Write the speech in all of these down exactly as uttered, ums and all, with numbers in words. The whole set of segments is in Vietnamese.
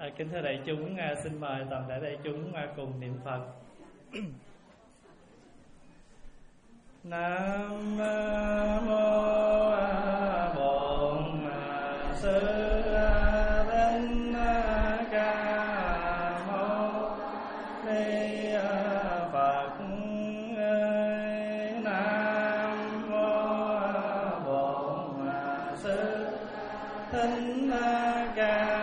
À, kính thưa đại chúng, à, xin mời toàn thể đại chúng à, cùng niệm Phật. Nam mô Bổn Sư Thích Ca Mâu Ni Phật. Nam mô Bổn Sư Thích Ca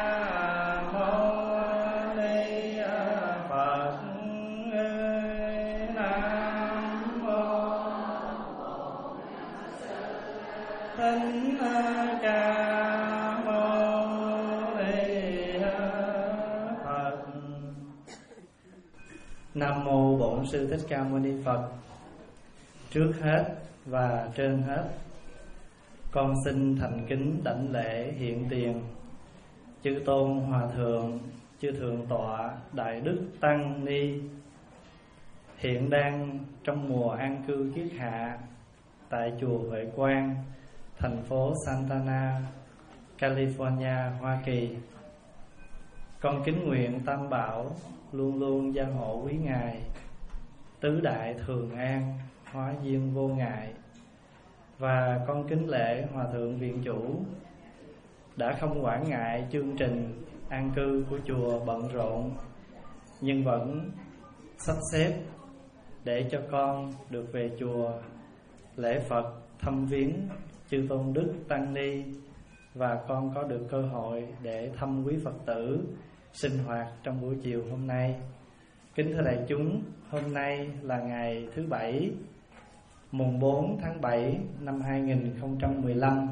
Nam mô Bổn Sư Thích Ca Mâu Ni Phật. Trước hết và trên hết, con xin thành kính đảnh lễ hiện tiền chư tôn hòa thượng, chư thượng tọa đại đức tăng ni hiện đang trong mùa an cư kiết hạ tại chùa Huệ Quang, thành phố Santa Ana, California, Hoa Kỳ. Con kính nguyện Tam Bảo luôn luôn gia hộ quý ngài, tứ đại thường an, hóa duyên vô ngại. Và con kính lễ Hòa thượng Viện Chủ đã không quản ngại chương trình an cư của chùa bận rộn, nhưng vẫn sắp xếp để cho con được về chùa lễ Phật, thăm viếng chư tôn đức tăng ni, và con có được cơ hội để thăm quý Phật tử sinh hoạt trong buổi chiều hôm nay. Kính thưa đại chúng, hôm nay là ngày thứ Bảy, mùng bốn tháng bảy năm hai nghìn không trăm mười lăm.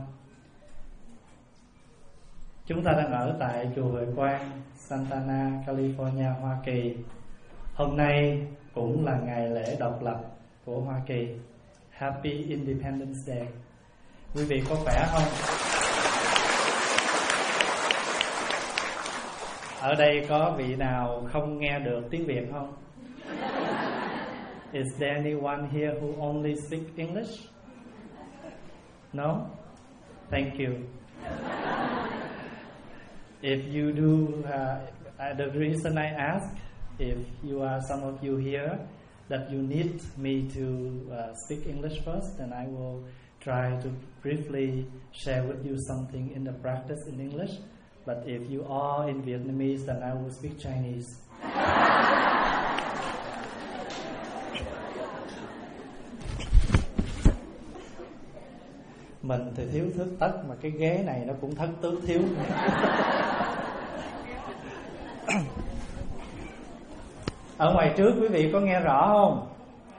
Chúng ta đang ở tại chùa Huệ Quang, Santa Ana, California, Hoa Kỳ. Hôm nay cũng là ngày lễ độc lập của Hoa Kỳ. Happy Independence Day. Quý vị có khỏe không? Ở đây có vị nào không nghe được tiếng Việt không? Is there anyone here who only speak English? No? Thank you. If you do, uh, the reason I ask, if you are some of you here that you need me to uh, speak English first, then I will try to briefly share with you something in the practice in English. But if you are in Vietnamese, then I will speak Chinese. Mình thì thiếu thước tất, mà cái ghế này nó cũng thất tứ thiếu. Ở ngoài trước quý vị có nghe rõ không?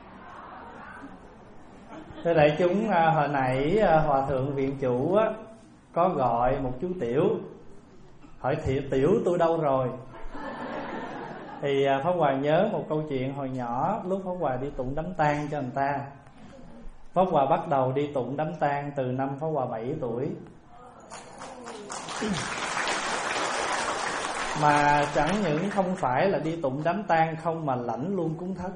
Thưa đại chúng, hồi nãy Hòa thượng Viện Chủ có gọi một chú Tiểu, hỏi thiệt Tiểu tôi đâu rồi? Thì Pháp Hòa nhớ một câu chuyện hồi nhỏ, lúc Pháp Hòa đi tụng đám tang cho người ta. Pháp Hòa bắt đầu đi tụng đám tang từ năm Pháp Hòa bảy tuổi. Mà chẳng những không phải là đi tụng đám tang không, mà lãnh luôn cúng thất.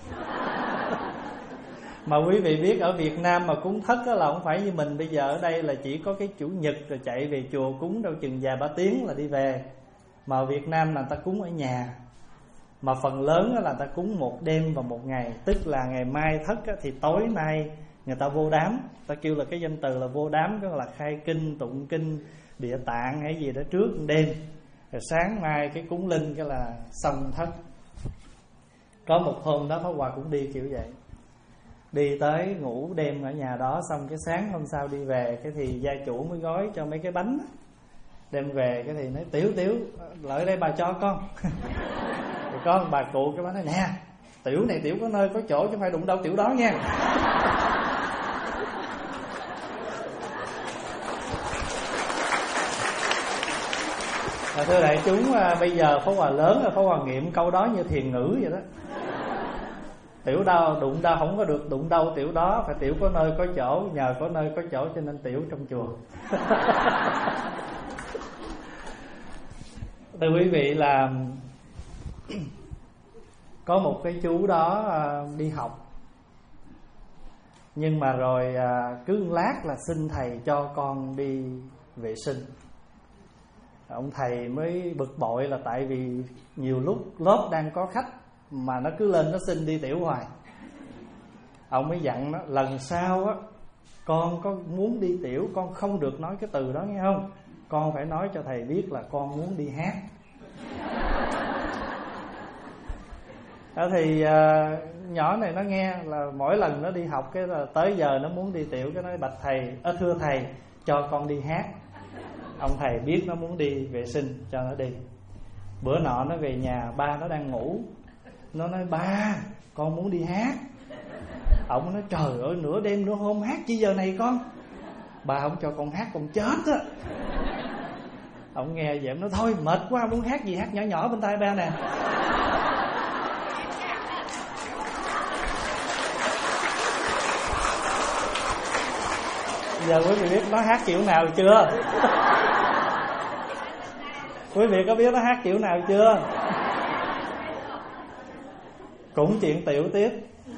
Mà quý vị biết ở Việt Nam mà cúng thất là không phải như mình bây giờ ở đây là chỉ có cái chủ nhật rồi chạy về chùa cúng đâu chừng vài ba tiếng là đi về. Mà ở Việt Nam là người ta cúng ở nhà. Mà phần lớn là người ta cúng một đêm và một ngày. Tức là ngày mai thất thì tối nay người ta vô đám. Ta kêu là cái danh từ là vô đám, tức là khai kinh, tụng kinh, địa tạng hay gì đó trước đêm. Rồi sáng mai cái cúng linh cái là xong thất. Có một hôm đó Pháp Hòa cũng đi kiểu vậy. Đi tới ngủ đêm ở nhà đó, xong cái sáng hôm sau đi về, cái thì gia chủ mới gói cho mấy cái bánh. Đem về cái thì nói Tiểu Tiểu lại đây bà cho con. Rồi có bà cụ cái bánh nói nè, Tiểu này Tiểu có nơi có chỗ chứ không phải đụng đâu Tiểu đó nha. Và thưa đại chúng, bây giờ Pháp Hòa lớn rồi, Pháp Hòa nghiệm câu đó như thiền ngữ vậy đó. Tiểu đâu đụng đâu không có được đụng đâu Tiểu đó, phải Tiểu có nơi có chỗ, nhờ có nơi có chỗ cho nên Tiểu trong chùa. Thưa quý vị là có một cái chú đó đi học, nhưng mà rồi cứ lát là xin thầy cho con đi vệ sinh. Ông thầy mới bực bội là tại vì nhiều lúc lớp đang có khách mà nó cứ lên nó xin đi tiểu hoài. Ông mới dặn nó, lần sau á con có muốn đi tiểu con không được nói cái từ đó nghe không? Con phải nói cho thầy biết là con muốn đi hát. Đó thì uh, nhỏ này nó nghe là mỗi lần nó đi học cái là tới giờ nó muốn đi tiểu, cái nói bạch thầy, à, thưa thầy cho con đi hát. Ông thầy biết nó muốn đi vệ sinh cho nó đi. Bữa nọ nó về nhà ba nó đang ngủ, nó nói ba con muốn đi hát. Ông nói trời ơi nửa đêm nửa hôm hát chi giờ này con? Ba không cho con hát con chết á. Ông nghe vậy ông nói thôi mệt quá muốn hát gì hát nhỏ nhỏ bên tai ba nè. Giờ quý vị biết nó hát kiểu nào chưa? Quý vị có biết nó hát kiểu nào chưa? Cũng chuyện tiểu tiếp.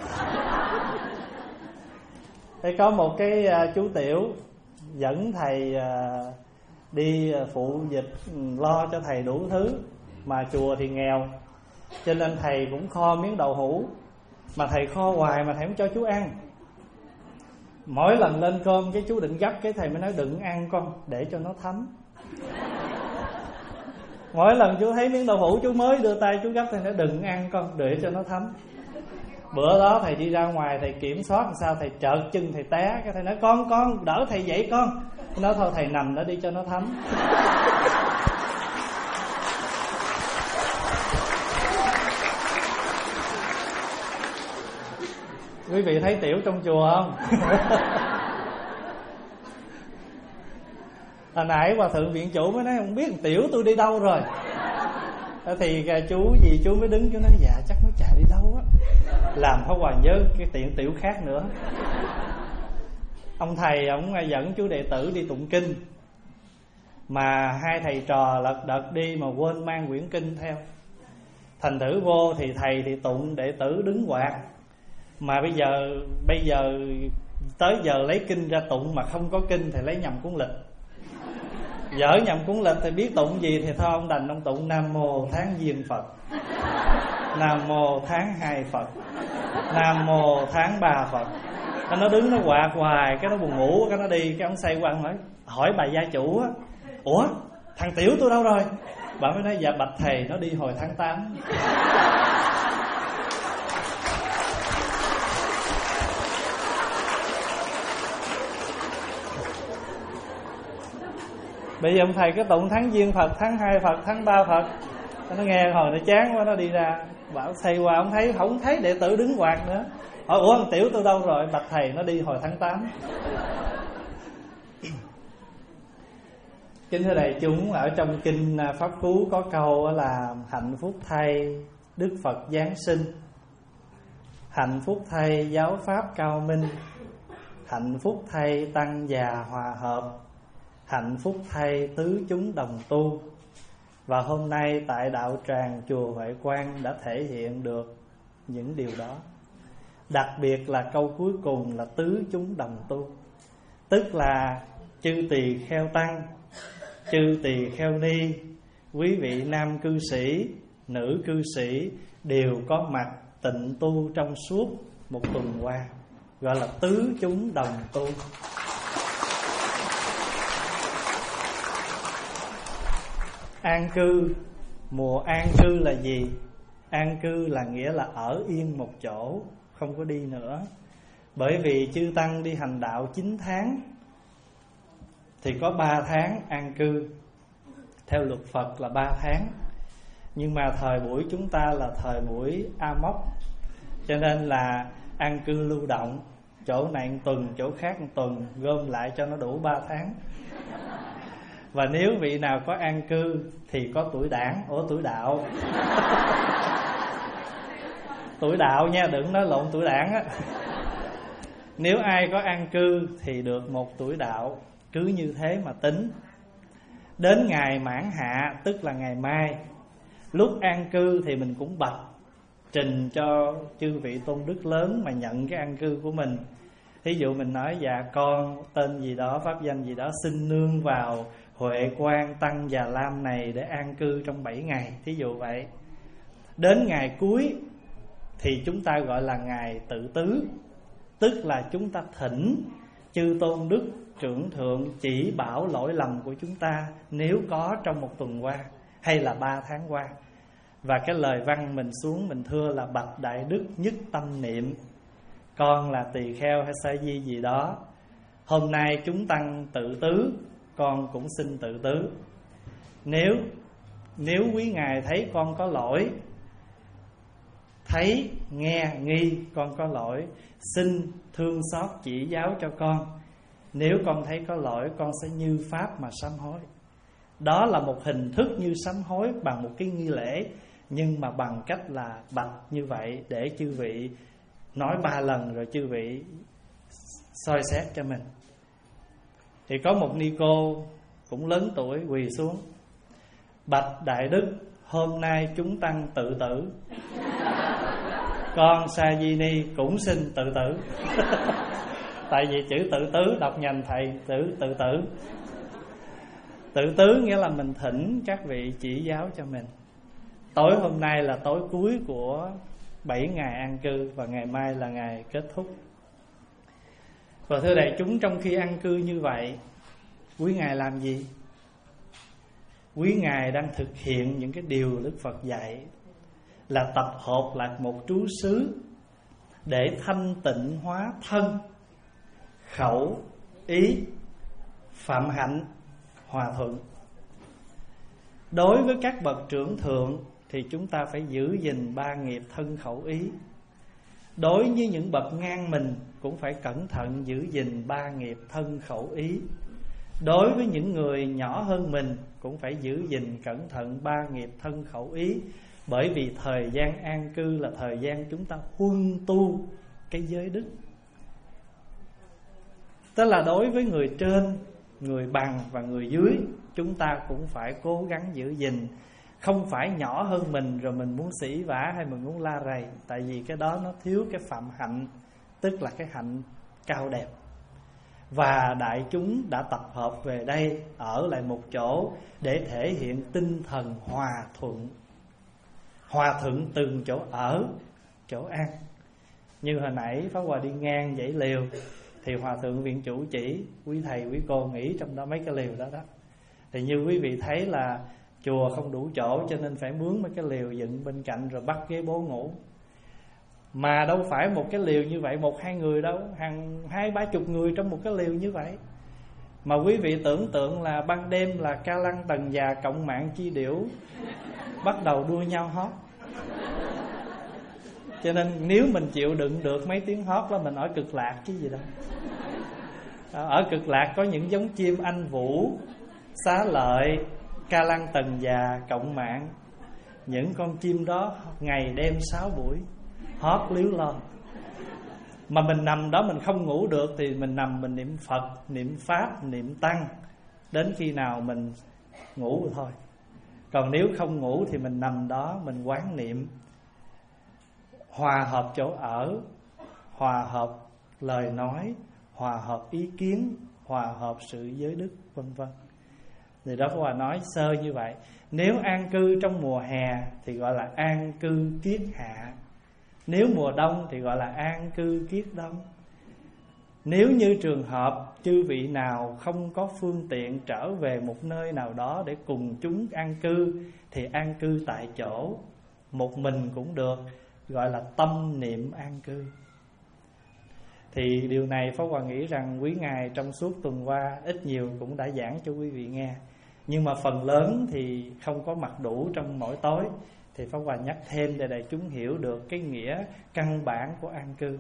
Thế có một cái uh, chú tiểu dẫn thầy uh, đi phụ dịch, lo cho thầy đủ thứ. Mà chùa thì nghèo, cho nên thầy cũng kho miếng đậu hũ. Mà thầy kho hoài mà thầy không cho chú ăn. Mỗi lần lên cơm cái chú định gấp, cái thầy mới nói đừng ăn con, để cho nó thấm. Mỗi lần chú thấy miếng đậu hũ chú mới đưa tay chú gấp, thầy nói đừng ăn con, để cho nó thấm. Bữa đó thầy đi ra ngoài thầy kiểm soát làm sao, thầy trợt chân thầy té, cái thầy nói con con đỡ thầy dậy con. Nói thôi thầy nằm đó đi cho nó thấm. Quý vị thấy tiểu trong chùa không? Hồi nãy hòa thượng viện chủ mới nói không biết tiểu tôi đi đâu rồi. Thì chú gì chú mới đứng chú nói dạ chắc nó chạy đi đâu á, làm Pháp Hòa nhớ cái tiện tiểu khác nữa. Ông thầy ông dẫn chú đệ tử đi tụng kinh, mà hai thầy trò lật đật đi mà quên mang quyển kinh theo. Thành thử vô thì thầy thì tụng, đệ tử đứng quạt. Mà bây giờ bây giờ tới giờ lấy kinh ra tụng mà không có kinh thì lấy nhầm cuốn lịch. Dở nhầm cuốn lịch thì biết tụng gì thì thôi ông đành ông tụng Nam Mô Tháng Giêng Phật, Nam Mô Tháng Hai Phật, Nam Mô Tháng Ba Phật. Cái nó đứng nó quạt hoài, cái nó buồn ngủ, cái nó đi, cái ông xoay qua hỏi hỏi bà gia chủ á, ủa thằng tiểu tôi đâu rồi? Bà mới nói dạ bạch thầy nó đi hồi tháng tám. Bây giờ ông thầy cái tụng tháng Giêng Phật, tháng Hai Phật, tháng Ba Phật. Nó nghe hồi nó chán quá nó đi ra, bảo thầy qua ông thấy không thấy đệ tử đứng quạt nữa. Hỏi ủa thằng tiểu tôi đâu rồi? Bạch thầy nó đi hồi tháng tám. Kính thưa đại chúng, ở trong kinh Pháp Cú có câu là hạnh phúc thay Đức Phật Giáng sinh, hạnh phúc thay giáo pháp cao minh, hạnh phúc thay tăng già hòa hợp, hạnh phúc thay tứ chúng đồng tu. Và hôm nay tại đạo tràng chùa Huệ Quang đã thể hiện được những điều đó. Đặc biệt là câu cuối cùng là tứ chúng đồng tu, tức là chư tỳ kheo tăng, chư tỳ kheo ni, quý vị nam cư sĩ, nữ cư sĩ đều có mặt tịnh tu trong suốt một tuần qua, gọi là tứ chúng đồng tu. An cư, mùa an cư là gì? An cư là nghĩa là ở yên một chỗ, không có đi nữa. Bởi vì chư tăng đi hành đạo chín tháng thì có ba tháng an cư. Theo luật Phật là ba tháng. Nhưng mà thời buổi chúng ta là thời buổi A Mốc, cho nên là an cư lưu động, chỗ này một tuần, chỗ khác một tuần, gom lại cho nó đủ ba tháng. Và nếu vị nào có an cư thì có tuổi đảng, ủa tuổi đạo. Tuổi đạo nha, đừng nói lộn tuổi đảng á. Nếu ai có an cư thì được một tuổi đạo, cứ như thế mà tính. Đến ngày mãn hạ, tức là ngày mai, lúc an cư thì mình cũng bạch trình cho chư vị tôn đức lớn mà nhận cái an cư của mình. Thí dụ mình nói dạ con tên gì đó, pháp danh gì đó, xin nương vào Huệ Quang Tăng Già Lam này để an cư trong bảy ngày. Thí dụ vậy. Đến ngày cuối thì chúng ta gọi là ngày tự tứ, tức là chúng ta thỉnh chư tôn đức trưởng thượng chỉ bảo lỗi lầm của chúng ta nếu có trong một tuần qua hay là ba tháng qua. Và cái lời văn mình xuống mình thưa là: bạch đại đức nhất tâm niệm, con là tỳ kheo hay sa di gì đó, hôm nay chúng tăng tự tứ, con cũng xin tự tứ. Nếu Nếu quý ngài thấy con có lỗi, thấy nghe nghi con có lỗi, xin thương xót chỉ giáo cho con. Nếu con thấy có lỗi, con sẽ như pháp mà sám hối. Đó là một hình thức như sám hối bằng một cái nghi lễ, nhưng mà bằng cách là bạch như vậy để chư vị nói ba lần rồi chư vị soi xét cho mình. Thì có một ni cô cũng lớn tuổi quỳ xuống: bạch đại đức, hôm nay chúng tăng tự tử, con Sa Di Ni cũng xin tự tử. Tại vì chữ tự tứ đọc nhầm thầy, tự tự tử. Tự tứ nghĩa là mình thỉnh các vị chỉ giáo cho mình. Tối hôm nay là tối cuối của bảy ngày an cư, và ngày mai là ngày kết thúc. Và thưa đại chúng, trong khi an cư như vậy, quý ngài làm gì? Quý ngài đang thực hiện những cái điều Đức Phật dạy, là tập hợp lại một trú xứ để thanh tịnh hóa thân, khẩu, ý, phạm hạnh, hòa thuận. Đối với các bậc trưởng thượng thì chúng ta phải giữ gìn ba nghiệp thân khẩu ý. Đối với những bậc ngang mình cũng phải cẩn thận giữ gìn ba nghiệp thân khẩu ý. Đối với những người nhỏ hơn mình cũng phải giữ gìn cẩn thận ba nghiệp thân khẩu ý. Bởi vì thời gian an cư là thời gian chúng ta huân tu cái giới đức. Tức là đối với người trên, người bằng và người dưới, chúng ta cũng phải cố gắng giữ gìn. Không phải nhỏ hơn mình rồi mình muốn sỉ vả hay mình muốn la rầy. Tại vì cái đó nó thiếu cái phạm hạnh, tức là cái hạnh cao đẹp. Và đại chúng đã tập hợp về đây, ở lại một chỗ để thể hiện tinh thần hòa thuận. Hòa thuận từng chỗ ở, chỗ ăn. Như hồi nãy Pháp Hòa đi ngang dãy liều thì Hòa thượng viện chủ chỉ, quý thầy quý cô nghỉ trong đó mấy cái liều đó đó. Thì như quý vị thấy là chùa không đủ chỗ, cho nên phải mướn mấy cái liều dựng bên cạnh rồi bắt ghế bố ngủ. Mà đâu phải một cái liều như vậy một hai người đâu, hàng hai ba chục người trong một cái liều như vậy. Mà quý vị tưởng tượng là ban đêm là Ca Lăng Tần Già Cộng Mạng Chi Điểu bắt đầu đua nhau hót. Cho nên nếu mình chịu đựng được mấy tiếng hót là mình ở Cực Lạc chứ gì đâu. Ở Cực Lạc có những giống chim Anh Vũ, Xá Lợi, Ca Lăng Tần Già Cộng Mạng. Những con chim đó ngày đêm sáu buổi hót líu lo. Mà mình nằm đó mình không ngủ được thì mình nằm mình niệm Phật, niệm Pháp, niệm Tăng đến khi nào mình ngủ rồi thôi. Còn nếu không ngủ thì mình nằm đó mình quán niệm, hòa hợp chỗ ở, hòa hợp lời nói, hòa hợp ý kiến, hòa hợp sự giới đức, vân vân. Thì đó Hòa nói sơ như vậy. Nếu an cư trong mùa hè thì gọi là an cư kiết hạ. Nếu mùa đông thì gọi là an cư kiết đông. Nếu như trường hợp chư vị nào không có phương tiện trở về một nơi nào đó để cùng chúng an cư thì an cư tại chỗ, một mình cũng được, gọi là tâm niệm an cư. Thì điều này Pháp Hòa nghĩ rằng quý ngài trong suốt tuần qua ít nhiều cũng đã giảng cho quý vị nghe. Nhưng mà phần lớn thì không có mặt đủ trong mỗi tối, thì Pháp Hòa nhắc thêm để đại chúng hiểu được cái nghĩa căn bản của an cư.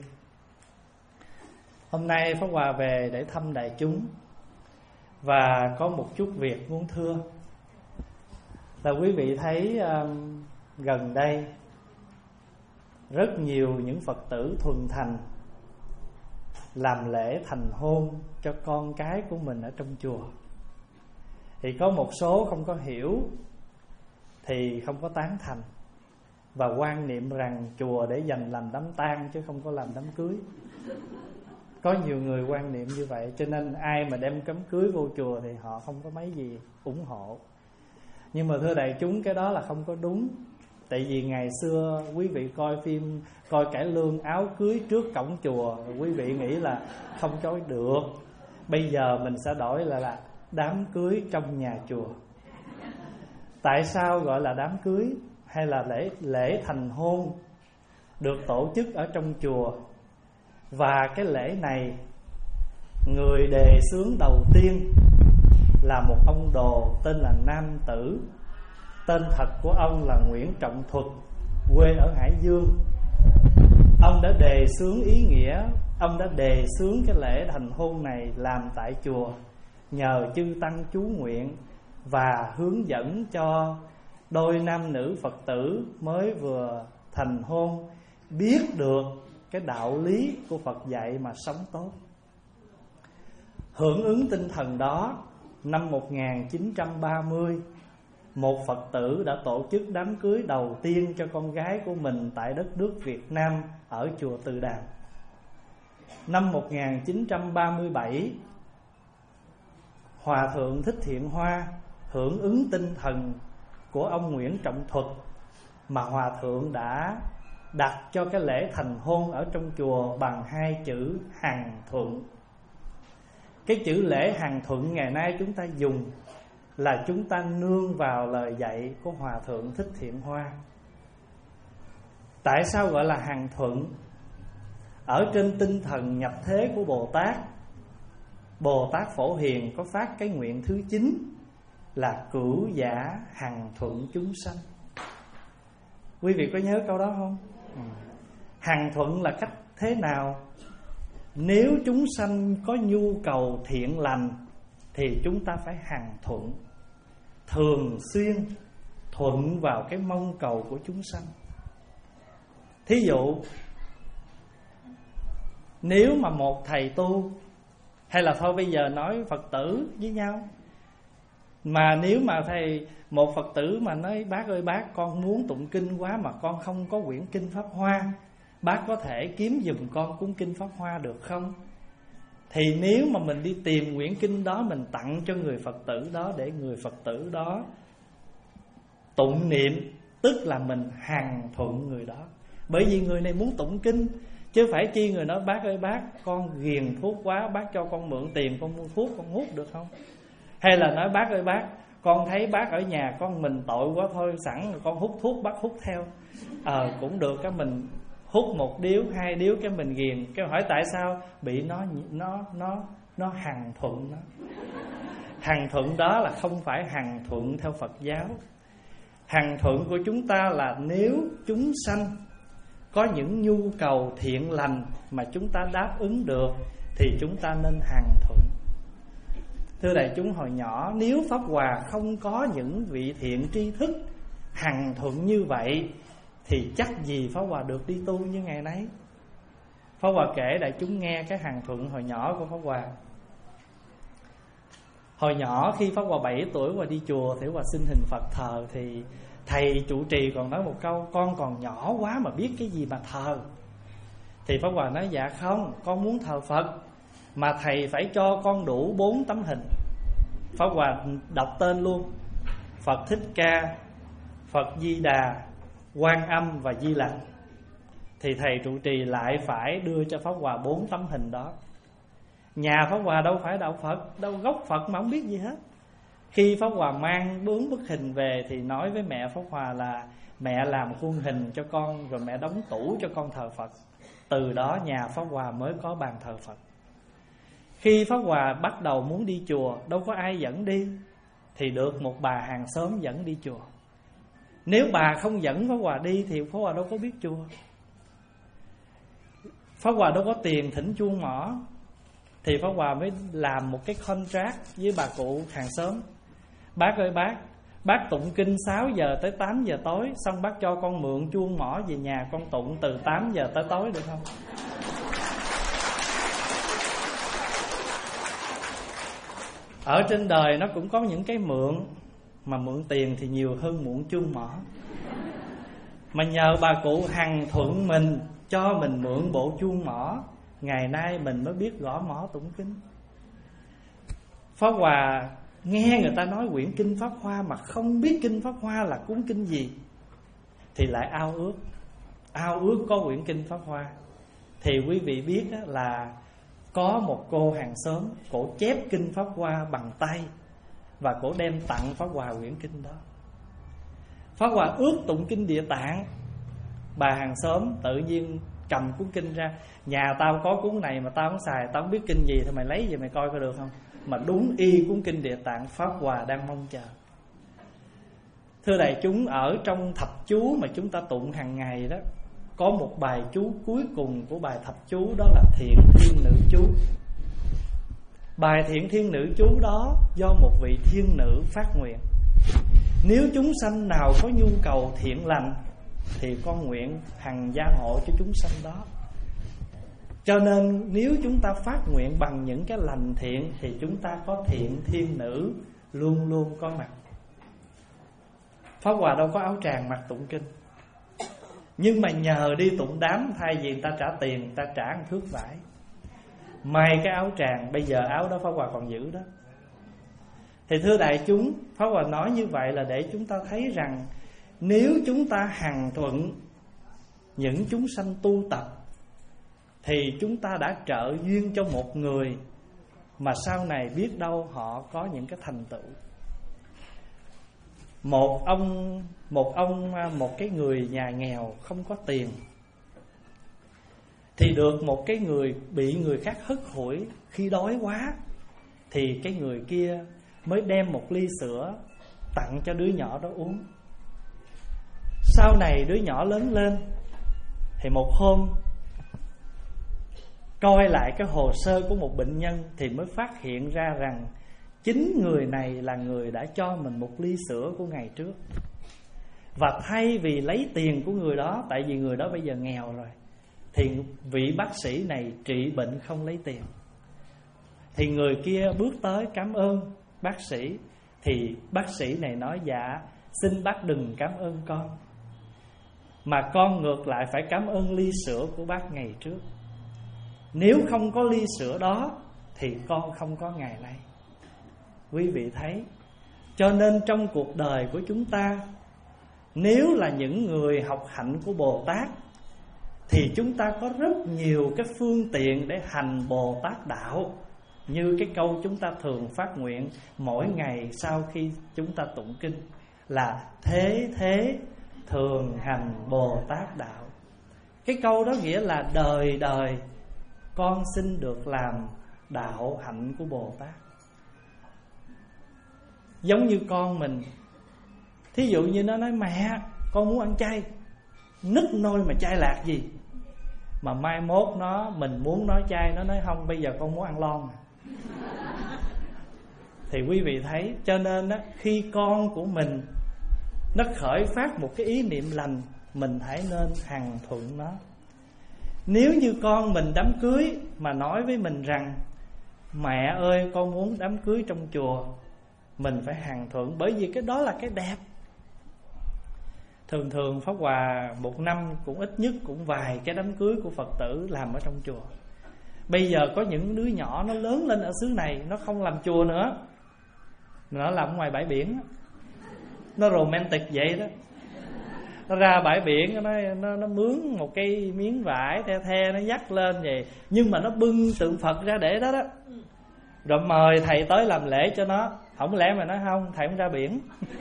Hôm nay Pháp Hòa về để thăm đại chúng, và có một chút việc muốn thưa. Là quý vị thấy um, gần đây rất nhiều những Phật tử thuần thành làm lễ thành hôn cho con cái của mình ở trong chùa. Thì có một số không có hiểu thì không có tán thành, và quan niệm rằng chùa để dành làm đám tang chứ không có làm đám cưới. Có nhiều người quan niệm như vậy, cho nên ai mà đem cấm cưới vô chùa thì họ không có mấy gì ủng hộ. Nhưng mà thưa đại chúng, cái đó là không có đúng. Tại vì ngày xưa quý vị coi phim, coi cải lương áo cưới trước cổng chùa, quý vị nghĩ là không chối được. Bây giờ mình sẽ đổi là, là đám cưới trong nhà chùa. Tại sao gọi là đám cưới hay là lễ lễ thành hôn được tổ chức ở trong chùa? Và cái lễ này, người đề xướng đầu tiên là một ông đồ tên là Nam Tử. Tên thật của ông là Nguyễn Trọng Thuật, quê ở Hải Dương. Ông đã đề xướng ý nghĩa, ông đã đề xướng cái lễ thành hôn này làm tại chùa, nhờ chư tăng chú nguyện và hướng dẫn cho đôi nam nữ Phật tử mới vừa thành hôn biết được cái đạo lý của Phật dạy mà sống tốt. Hưởng ứng tinh thần đó, năm một nghìn chín trăm ba mươi, một Phật tử đã tổ chức đám cưới đầu tiên cho con gái của mình tại đất nước Việt Nam ở chùa Từ Đàm. Năm một nghìn chín trăm ba mươi bảy, Hòa thượng Thích Thiện Hoa hưởng ứng tinh thần của ông Nguyễn Trọng Thuật mà Hòa thượng đã đặt cho cái lễ thành hôn ở trong chùa bằng hai chữ hằng thuận. Cái chữ lễ hằng thuận ngày nay chúng ta dùng là chúng ta nương vào lời dạy của Hòa thượng Thích Thiện Hoa. Tại sao gọi là hằng thuận? Ở trên tinh thần nhập thế của Bồ Tát, Bồ Tát Phổ Hiền có phát cái nguyện thứ chín là cửu giả hằng thuận chúng sanh. Quý vị có nhớ câu đó không? Ừ. Hằng thuận là cách thế nào? Nếu chúng sanh có nhu cầu thiện lành thì chúng ta phải hằng thuận, thường xuyên thuận vào cái mong cầu của chúng sanh. Thí dụ, nếu mà một thầy tu, hay là thôi bây giờ nói Phật tử với nhau, mà nếu mà thầy, một Phật tử mà nói bác ơi bác, con muốn tụng kinh quá mà con không có quyển kinh Pháp Hoa, bác có thể kiếm giùm con cuốn kinh Pháp Hoa được không? Thì nếu mà mình đi tìm quyển kinh đó, mình tặng cho người Phật tử đó để người Phật tử đó tụng niệm, tức là mình hằng thuận người đó. Bởi vì người này muốn tụng kinh, chứ phải chi người nói bác ơi bác, con ghiền thuốc quá, bác cho con mượn tiền con mua thuốc con hút được không? Hay là nói bác ơi bác, con thấy bác ở nhà con mình tội quá, thôi sẵn con hút thuốc bác hút theo. Ờ à, cũng được, cái mình hút một điếu, hai điếu cái mình ghiền. Cái hỏi tại sao? Bị nó nó nó nó hằng thuận đó. Hằng thuận đó là không phải hằng thuận theo Phật giáo. Hằng thuận của chúng ta là nếu chúng sanh có những nhu cầu thiện lành mà chúng ta đáp ứng được thì chúng ta nên hằng thuận. Thưa đại chúng, hồi nhỏ nếu Pháp Hòa không có những vị thiện tri thức hằng thuận như vậy thì chắc gì Pháp Hòa được đi tu như ngày nay. Pháp Hòa kể đại chúng nghe cái hằng thuận hồi nhỏ của Pháp Hòa. Hồi nhỏ khi Pháp Hòa bảy tuổi Hòa đi chùa thì Hòa xin hình Phật thờ, thì thầy trụ trì còn nói một câu: con còn nhỏ quá mà biết cái gì mà thờ. Thì Pháp Hòa nói dạ không, con muốn thờ Phật mà thầy phải cho con đủ bốn tấm hình. Pháp Hòa đọc tên luôn: Phật Thích Ca, Phật Di Đà, Quan Âm và Di Lặc. Thì thầy trụ trì lại phải đưa cho Pháp Hòa bốn tấm hình đó. Nhà Pháp Hòa đâu phải đạo Phật, đâu gốc Phật mà không biết gì hết. Khi Pháp Hòa mang bốn bức hình về thì nói với mẹ Pháp Hòa là mẹ làm khuôn hình cho con rồi mẹ đóng tủ cho con thờ Phật. Từ đó nhà Pháp Hòa mới có bàn thờ Phật. Khi Pháp Hòa bắt đầu muốn đi chùa, đâu có ai dẫn đi, thì được một bà hàng xóm dẫn đi chùa. Nếu bà không dẫn Pháp Hòa đi thì Pháp Hòa đâu có biết chùa. Pháp Hòa đâu có tiền thỉnh chuông mỏ, thì Pháp Hòa mới làm một cái contract với bà cụ hàng xóm: bác ơi bác, bác tụng kinh sáu giờ tới tám giờ tối, xong bác cho con mượn chuông mỏ về nhà con tụng từ tám giờ tới tối được không? Ở trên đời nó cũng có những cái mượn, mà mượn tiền thì nhiều hơn mượn chuông mỏ. Mà nhờ bà cụ hằng thuận mình cho mình mượn bộ chuông mỏ, Ngày nay mình mới biết gõ mõ tụng kinh. Pháp Hòa nghe người ta nói quyển kinh Pháp Hoa mà không biết kinh Pháp Hoa là cuốn kinh gì, thì lại ao ước, ao ước có quyển kinh Pháp Hoa. Thì quý vị biết là có một cô hàng xóm, cổ chép kinh Pháp Hoa bằng tay, và cổ đem tặng Pháp Hòa quyển kinh đó. Pháp Hòa ước tụng kinh Địa Tạng. Bà hàng xóm tự nhiên cầm cuốn kinh ra: nhà tao có cuốn này mà tao không xài, tao không biết kinh gì, thì mày lấy về mày coi có được không? Mà đúng y cuốn kinh Địa Tạng Pháp Hòa đang mong chờ. Thưa đại chúng, ở trong thập chú mà chúng ta tụng hàng ngày đó, có một bài chú cuối cùng của bài thập chú, đó là Thiện Thiên Nữ Chú. Bài Thiện Thiên Nữ Chú đó do một vị thiên nữ phát nguyện: nếu chúng sanh nào có nhu cầu thiện lành thì con nguyện hằng gia hộ cho chúng sanh đó. Cho nên nếu chúng ta phát nguyện bằng những cái lành thiện thì chúng ta có thiện thiên nữ luôn luôn có mặt. Pháp Hòa đâu có áo tràng mặc tụng kinh, nhưng mà nhờ đi tụng đám, thay vì người ta trả tiền, người ta trả một thước vải, may cái áo tràng. Bây giờ áo đó Pháp Hòa còn giữ đó. Thì thưa đại chúng, Pháp Hòa nói như vậy là để chúng ta thấy rằng nếu chúng ta hằng thuận những chúng sanh tu tập thì chúng ta đã trợ duyên cho một người mà sau này biết đâu họ có những cái thành tựu. Một ông một ông một cái người nhà nghèo không có tiền, thì được một cái người bị người khác hất hủi khi đói quá, thì cái người kia mới đem một ly sữa tặng cho đứa nhỏ đó uống. Sau này đứa nhỏ lớn lên, thì một hôm coi lại cái hồ sơ của một bệnh nhân thì mới phát hiện ra rằng chính người này là người đã cho mình một ly sữa của ngày trước. Và thay vì lấy tiền của người đó, tại vì người đó bây giờ nghèo rồi, thì vị bác sĩ này trị bệnh không lấy tiền. Thì người kia bước tới cảm ơn bác sĩ, thì bác sĩ này nói: dạ, xin bác đừng cảm ơn con, mà con ngược lại phải cảm ơn ly sữa của bác ngày trước. Nếu không có ly sữa đó thì con không có ngày nay. Quý vị thấy, cho nên trong cuộc đời của chúng ta, nếu là những người học hạnh của Bồ Tát, thì chúng ta có rất nhiều cái phương tiện để hành Bồ Tát đạo. Như cái câu chúng ta thường phát nguyện mỗi ngày sau khi chúng ta tụng kinh là: thế thế thường hành Bồ Tát đạo. Cái câu đó nghĩa là đời đời con xin được làm đạo hạnh của Bồ Tát. Giống như con mình, thí dụ như nó nói: mẹ, con muốn ăn chay. Nức nôi mà chay lạc gì. Mà mai mốt nó mình muốn nói chay, nó nói: không, bây giờ con muốn ăn lon. Thì quý vị thấy, cho nên á, khi con của mình nó khởi phát một cái ý niệm lành, mình hãy nên hằng thuận nó. Nếu như con mình đám cưới mà nói với mình rằng: mẹ ơi, con muốn đám cưới trong chùa, mình phải hằng thuận, bởi vì cái đó là cái đẹp. Thường thường Pháp Hòa một năm cũng ít nhất cũng vài cái đám cưới của Phật tử làm ở trong chùa. Bây giờ có những đứa nhỏ nó lớn lên ở xứ này, nó không làm chùa nữa, nó làm ngoài bãi biển. Nó romantic vậy đó. Nó ra bãi biển, nó, nó, nó mướn một cái miếng vải the the, nó dắt lên vậy. Nhưng mà nó bưng tượng Phật ra để đó đó. Rồi mời thầy tới làm lễ cho nó. Không lẽ mà nói không, thầy không ra biển.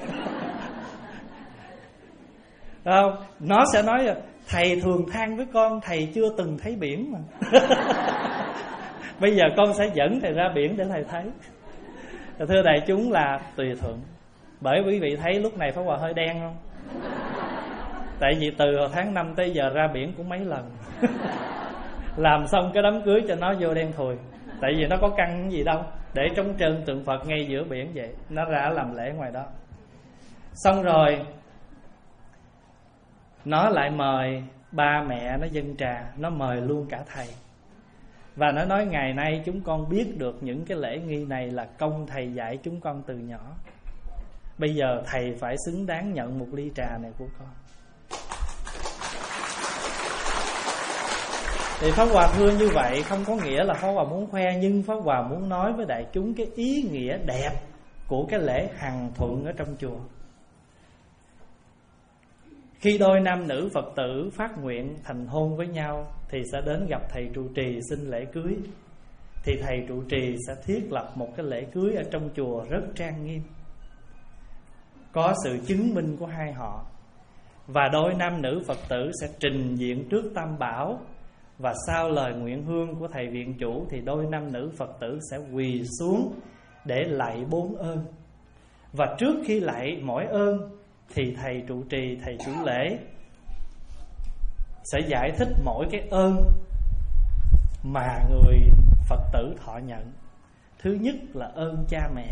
Không, nó sẽ nói là thầy thường than với con thầy chưa từng thấy biển mà. Bây giờ con sẽ dẫn thầy ra biển để thầy thấy. Thưa đại chúng là tùy thuận. Bởi quý vị thấy lúc này Pháp Hòa hơi đen không? Tại vì từ tháng năm tới giờ ra biển cũng mấy lần. Làm xong cái đám cưới cho nó vô đen thùi. Tại vì nó có căn gì đâu, để trống trơn tượng Phật ngay giữa biển vậy. Nó ra làm lễ ngoài đó. Xong rồi nó lại mời ba mẹ nó dâng trà, nó mời luôn cả thầy. Và nó nói ngày nay chúng con biết được những cái lễ nghi này là công thầy dạy chúng con từ nhỏ. Bây giờ thầy phải xứng đáng nhận một ly trà này của con. Thì Pháp Hòa thưa như vậy không có nghĩa là Pháp Hòa muốn khoe, nhưng Pháp Hòa muốn nói với đại chúng cái ý nghĩa đẹp của cái lễ hằng thuận ở trong chùa. Khi đôi nam nữ Phật tử phát nguyện thành hôn với nhau thì sẽ đến gặp thầy trụ trì xin lễ cưới. Thì thầy trụ trì sẽ thiết lập một cái lễ cưới ở trong chùa rất trang nghiêm, có sự chứng minh của hai họ. Và đôi nam nữ Phật tử sẽ trình diện trước Tam Bảo. Và sau lời nguyện hương của thầy viện chủ thì đôi nam nữ Phật tử sẽ quỳ xuống để lạy bốn ơn. Và trước khi lạy mỗi ơn thì thầy trụ trì, thầy chủ lễ sẽ giải thích mỗi cái ơn mà người Phật tử thọ nhận. Thứ nhất là ơn cha mẹ.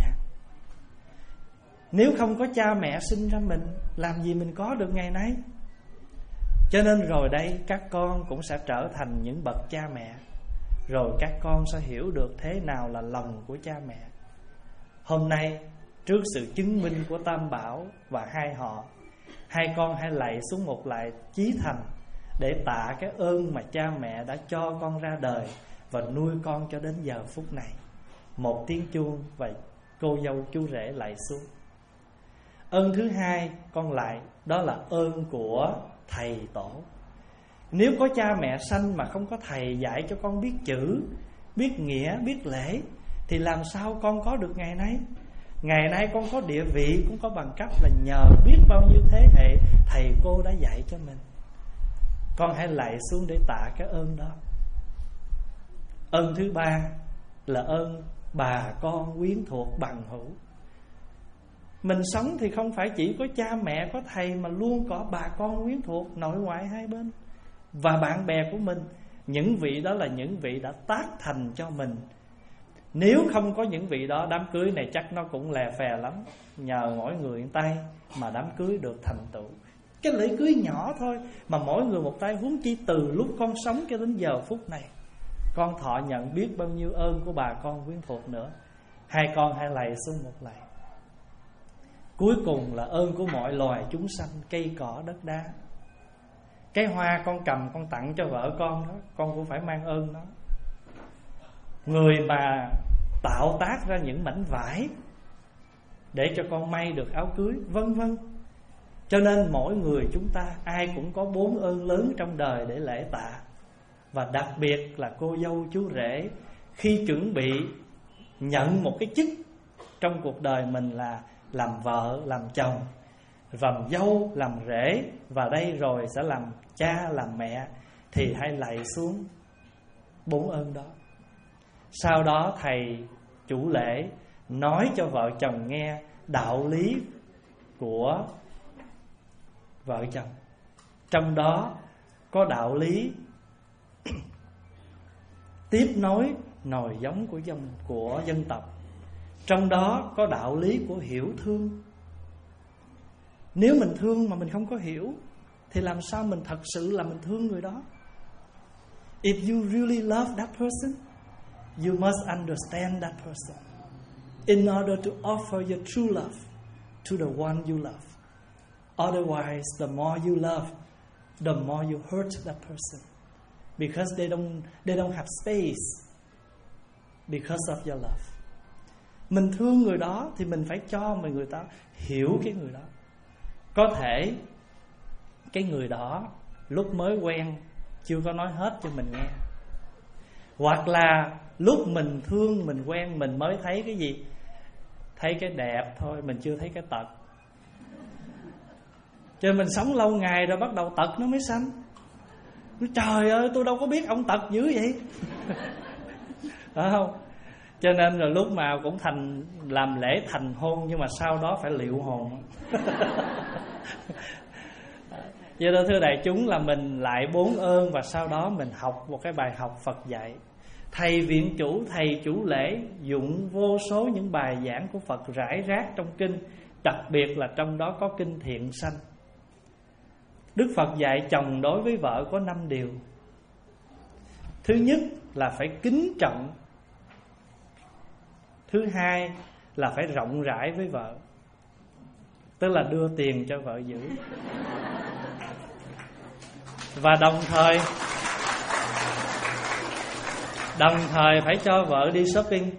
Nếu không có cha mẹ sinh ra mình, làm gì mình có được ngày nay? Cho nên rồi đây các con cũng sẽ trở thành những bậc cha mẹ. Rồi các con sẽ hiểu được thế nào là lòng của cha mẹ. Hôm nay trước sự chứng minh của Tam Bảo và hai họ, hai con hãy lạy xuống một lạy chí thành để tạ cái ơn mà cha mẹ đã cho con ra đời và nuôi con cho đến giờ phút này. Một tiếng chuông và cô dâu chú rể lạy xuống. Ơn thứ hai con lạy đó là ơn của thầy tổ. Nếu có cha mẹ sanh mà không có thầy dạy cho con biết chữ, biết nghĩa, biết lễ, thì làm sao con có được ngày nay? Ngày nay con có địa vị, cũng có bằng cấp là nhờ biết bao nhiêu thế hệ thầy cô đã dạy cho mình. Con hãy lạy xuống để tạ cái ơn đó. Ơn thứ ba là ơn bà con quyến thuộc bằng hữu. Mình sống thì không phải chỉ có cha mẹ, có thầy, mà luôn có bà con quyến thuộc nội ngoại hai bên. Và bạn bè của mình. Những vị đó là những vị đã tác thành cho mình. Nếu không có những vị đó, đám cưới này chắc nó cũng lè phè lắm. Nhờ mỗi người một tay mà đám cưới được thành tựu. Cái lễ cưới nhỏ thôi mà mỗi người một tay, huống chi từ lúc con sống cho đến giờ phút này. Con thọ nhận biết bao nhiêu ơn của bà con quyến thuộc nữa. Hai con hãy lạy xuống một lạy. Cuối cùng là ơn của mọi loài chúng sanh, cây cỏ đất đá. Cái hoa con cầm con tặng cho vợ con đó, con cũng phải mang ơn nó. Người mà tạo tác ra những mảnh vải để cho con may được áo cưới, vân vân. Cho nên mỗi người chúng ta ai cũng có bốn ơn lớn trong đời để lễ tạ. Và đặc biệt là cô dâu chú rể khi chuẩn bị nhận một cái chức trong cuộc đời mình là làm vợ, làm chồng, làm dâu, làm rể, và đây rồi sẽ làm cha, làm mẹ, thì hãy lạy xuống bốn ơn đó. Sau đó thầy chủ lễ nói cho vợ chồng nghe đạo lý của vợ chồng. Trong đó có đạo lý tiếp nối nòi giống của dân, của dân tộc. Trong đó có đạo lý của hiểu thương. Nếu mình thương mà mình không có hiểu thì làm sao mình thật sự là mình thương người đó? If you really love that person, you must understand that person in order to offer your true love to the one you love. Otherwise, the more you love, the more you hurt that person, because they don't they don't have space because of your love. Mình thương người đó thì mình phải cho mà người ta hiểu cái người đó. Có thể cái người đó lúc mới quen chưa có nói hết cho mình nghe, hoặc là lúc mình thương, mình quen, mình mới thấy cái gì? Thấy cái đẹp thôi, mình chưa thấy cái tật. Cho nên mình sống lâu ngày rồi bắt đầu tật nó mới sanh. Trời ơi, tôi đâu có biết ông tật dữ vậy. Phải không? Cho nên là lúc nào cũng thành làm lễ thành hôn, nhưng mà sau đó phải liệu hồn. Vậy đó thưa đại chúng, là mình lại bốn ơn và sau đó mình học một cái bài học Phật dạy. Thầy viện chủ, thầy chủ lễ dụng vô số những bài giảng của Phật rải rác trong kinh, đặc biệt là trong đó có kinh Thiện Sanh. Đức Phật dạy chồng đối với vợ có năm điều. Thứ nhất là phải kính trọng. Thứ hai là phải rộng rãi với vợ, tức là đưa tiền cho vợ giữ. Và đồng thời Đồng thời phải cho vợ đi shopping.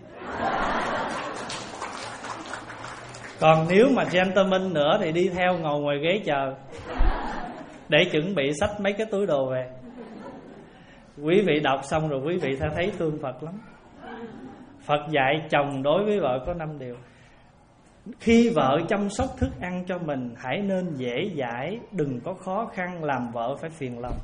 Còn nếu mà gentleman nữa thì đi theo ngồi ngoài ghế chờ, để chuẩn bị xách mấy cái túi đồ về. Quý vị đọc xong rồi quý vị sẽ thấy thương Phật lắm. Phật dạy chồng đối với vợ có năm điều. Khi vợ chăm sóc thức ăn cho mình, hãy nên dễ dãi, đừng có khó khăn làm vợ phải phiền lòng.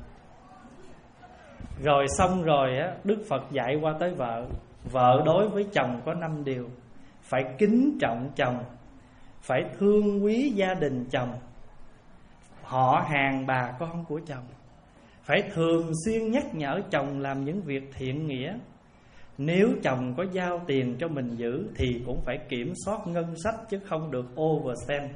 Rồi xong rồi á, Đức Phật dạy qua tới vợ. Vợ đối với chồng có năm điều. Phải kính trọng chồng, phải thương quý gia đình chồng, họ hàng bà con của chồng, phải thường xuyên nhắc nhở chồng làm những việc thiện nghĩa. Nếu chồng có giao tiền cho mình giữ thì cũng phải kiểm soát ngân sách, chứ không được overspend.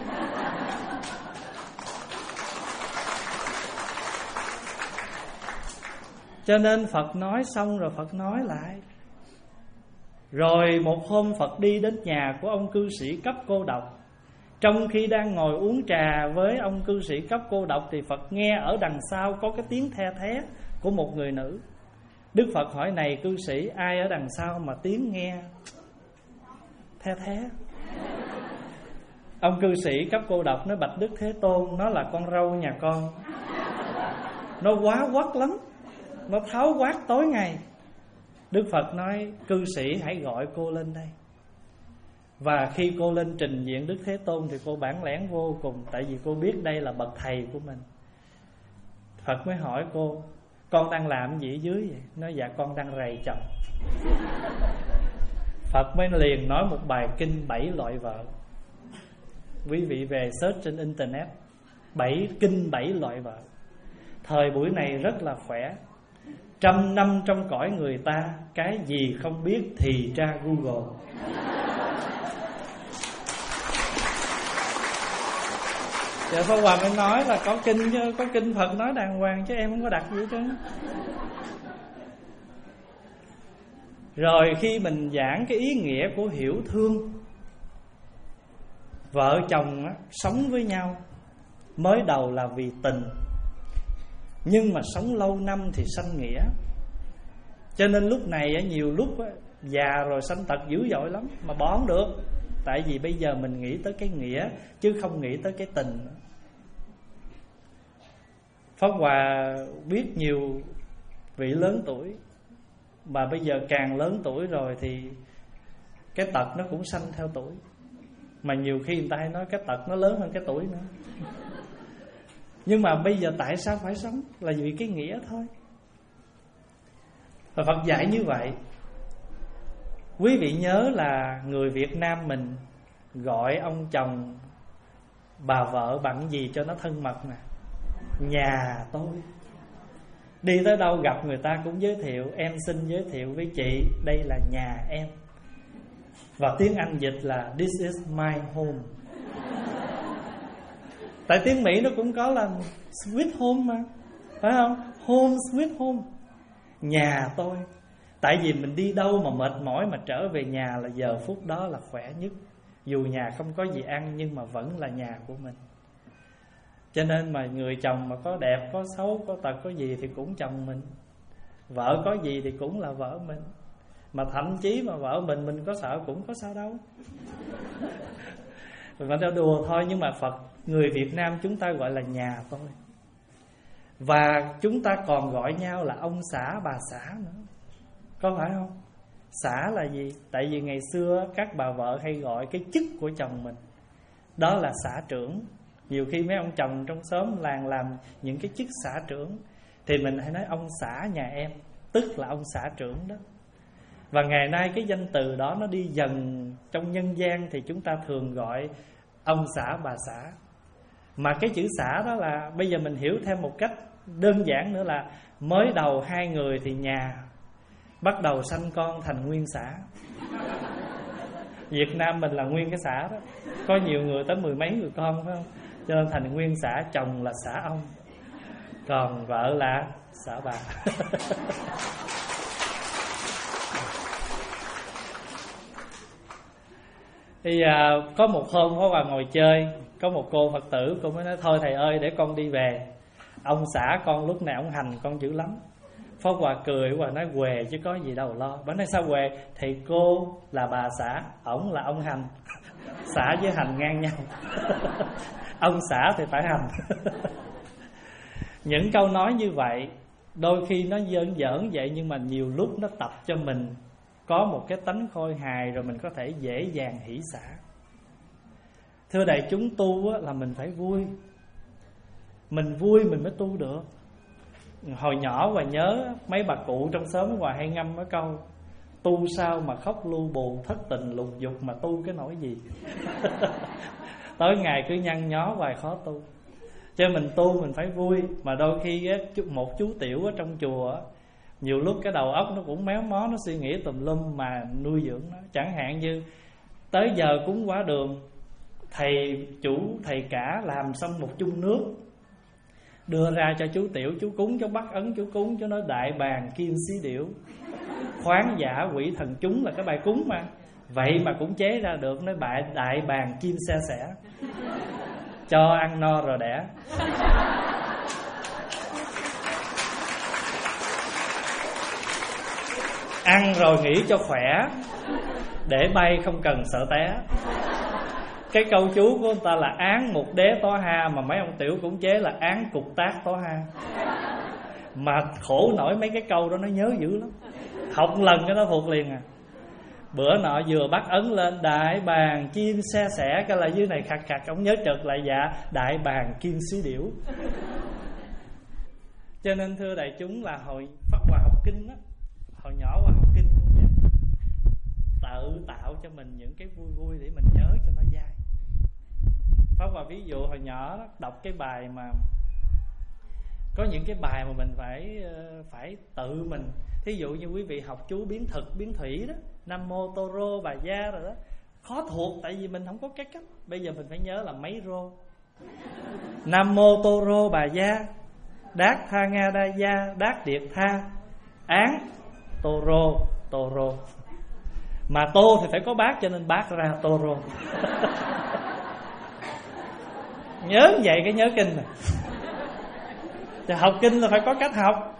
Cho nên Phật nói xong rồi Phật nói lại. Rồi một hôm Phật đi đến nhà của ông cư sĩ cấp cô độc. Trong khi đang ngồi uống trà với ông cư sĩ cấp cô độc thì Phật nghe ở đằng sau có cái tiếng the thé của một người nữ. Đức Phật hỏi: này cư sĩ, ai ở đằng sau mà tiếng nghe the thé? Ông cư sĩ cấp cô độc nói: bạch Đức Thế Tôn, nó là con râu nhà con. Nó quá quắt lắm, nó tháo quát tối ngày. Đức Phật nói: cư sĩ hãy gọi cô lên đây. Và khi cô lên trình diện Đức Thế Tôn thì cô bản lẻn vô cùng, tại vì cô biết đây là bậc thầy của mình. Phật mới hỏi cô: con đang làm gì ở dưới vậy? Nói: dạ con đang rầy chồng. Phật mới liền nói một bài kinh bảy loại vợ. Quý vị về search trên internet, bảy kinh bảy loại vợ. Thời buổi này rất là khỏe. Trăm năm trong cõi người ta, cái gì không biết thì tra Google. Dạ Pháp Hòa mới nói là có kinh chứ, có kinh Phật nói đàng hoàng chứ em không có đặt gì hết trơn. Rồi khi mình giảng cái ý nghĩa của hiểu thương, vợ chồng á, sống với nhau mới đầu là vì tình, nhưng mà sống lâu năm thì sanh nghĩa. Cho nên lúc này á, nhiều lúc á, già rồi sanh tật dữ dội lắm mà bỏ không được. Tại vì bây giờ mình nghĩ tới cái nghĩa chứ không nghĩ tới cái tình. Pháp Hòa biết nhiều vị lớn tuổi, mà bây giờ càng lớn tuổi rồi thì cái tật nó cũng sanh theo tuổi. Mà nhiều khi người ta hay nói cái tật nó lớn hơn cái tuổi nữa. Nhưng mà bây giờ tại sao phải sống? Là vì cái nghĩa thôi. Và Phật dạy như vậy. Quý vị nhớ là người Việt Nam mình gọi ông chồng bà vợ bằng gì cho nó thân mật nè? Nhà tôi. Đi tới đâu gặp người ta cũng giới thiệu: em xin giới thiệu với chị, đây là nhà em. Và tiếng Anh dịch là this is my home. Tại tiếng Mỹ nó cũng có là sweet home mà, phải không? Home sweet home, nhà tôi. Tại vì mình đi đâu mà mệt mỏi mà trở về nhà là giờ phút đó là khỏe nhất. Dù nhà không có gì ăn nhưng mà vẫn là nhà của mình. Cho nên mà người chồng mà có đẹp, có xấu, có tật, có gì thì cũng chồng mình. Vợ có gì thì cũng là vợ mình. Mà thậm chí mà vợ mình mình có sợ cũng có sao đâu. Mình đang đùa thôi. Nhưng mà Phật, người Việt Nam chúng ta gọi là nhà tôi. Và chúng ta còn gọi nhau là ông xã, bà xã nữa. Có phải không? Xã là gì? Tại vì ngày xưa các bà vợ hay gọi cái chức của chồng mình, đó là xã trưởng. Nhiều khi mấy ông chồng trong xóm làng làm những cái chức xã trưởng thì mình hay nói ông xã nhà em, tức là ông xã trưởng đó. Và ngày nay cái danh từ đó nó đi dần trong nhân gian, thì chúng ta thường gọi ông xã, bà xã. Mà cái chữ xã đó là bây giờ mình hiểu thêm một cách đơn giản nữa là mới đầu hai người thì nhà, bắt đầu sanh con thành nguyên xã. Việt Nam mình là nguyên cái xã đó, có nhiều người tới mười mấy người con, phải không? Cho nên thành nguyên xã. Chồng là xã ông, còn vợ là xã bà. Thì à, có một hôm Pháp Hòa ngồi chơi, có một cô Phật tử, cô mới nói: thôi thầy ơi, để con đi về, ông xã con lúc nào ông hành con dữ lắm. Pháp Hòa cười, Pháp Hòa nói huề chứ có gì đâu lo. Bà nói sao huề? Thì cô là bà xã, ổng là ông hành. Xã với hành ngang nhau. Ông xã thì phải hành. Những câu nói như vậy đôi khi nó giỡn giỡn vậy, nhưng mà nhiều lúc nó tập cho mình có một cái tánh khôi hài, rồi mình có thể dễ dàng hỷ xả. Thưa đại chúng, tu là mình phải vui. Mình vui mình mới tu được. Hồi nhỏ Hòa nhớ mấy bà cụ trong xóm Hòa hay ngâm cái câu: tu sao mà khóc lu bù, thất tình lục dục mà tu cái nỗi gì. Tối ngày cứ nhăn nhó hoài khó tu. Cho mình tu mình phải vui. Mà đôi khi á, một chú tiểu ở trong chùa á, nhiều lúc cái đầu óc nó cũng méo mó, nó suy nghĩ tùm lum mà nuôi dưỡng nó. Chẳng hạn như tới giờ cúng quả đường, thầy chủ thầy cả làm xong một chung nước đưa ra cho chú tiểu, chú cúng, chú bắt ấn chú cúng, chú nói đại bàng kim xí điểu, khoáng giả quỷ thần chúng là cái bài cúng mà. Vậy mà cũng chế ra được, nói bại đại bàng kim xe sẻ, cho ăn no rồi đẻ. Ăn rồi nghỉ cho khỏe, để bay không cần sợ té. Cái câu chú của người ta là án một đế tó ha, mà mấy ông tiểu cũng chế là án cục tác tó ha. Mà khổ nổi mấy cái câu đó nó nhớ dữ lắm, học lần cái nó thuộc liền à. Bữa nọ vừa bắt ấn lên đại bàng chim xe sẻ, cái là dưới này khạc khạc, ông nhớ chợt lại dạ đại bàng kim xí điểu. Cho nên thưa đại chúng là hồi Pháp Hòa học kinh á, hồi nhỏ Hòa học kinh cũng vậy, tự tạo cho mình những cái vui vui để mình nhớ cho nó dai. Pháp Hòa ví dụ hồi nhỏ đọc cái bài mà có những cái bài mà mình phải phải tự mình, thí dụ như quý vị học chú biến thực biến thủy đó, Nam Mô Tô Rô Bà Gia rồi đó, khó thuộc tại vì mình không có cái cách. Bây giờ mình phải nhớ là mấy rô. Nam Mô Tô Rô Bà Gia, Đát Tha Nga Đa Gia, Đát Điệt Tha, Án Tô Rô Tô Rô. Mà tô thì phải có bát, cho nên bát ra Tô Rô. Nhớ vậy cái nhớ kinh này. Thì học kinh là phải có cách học.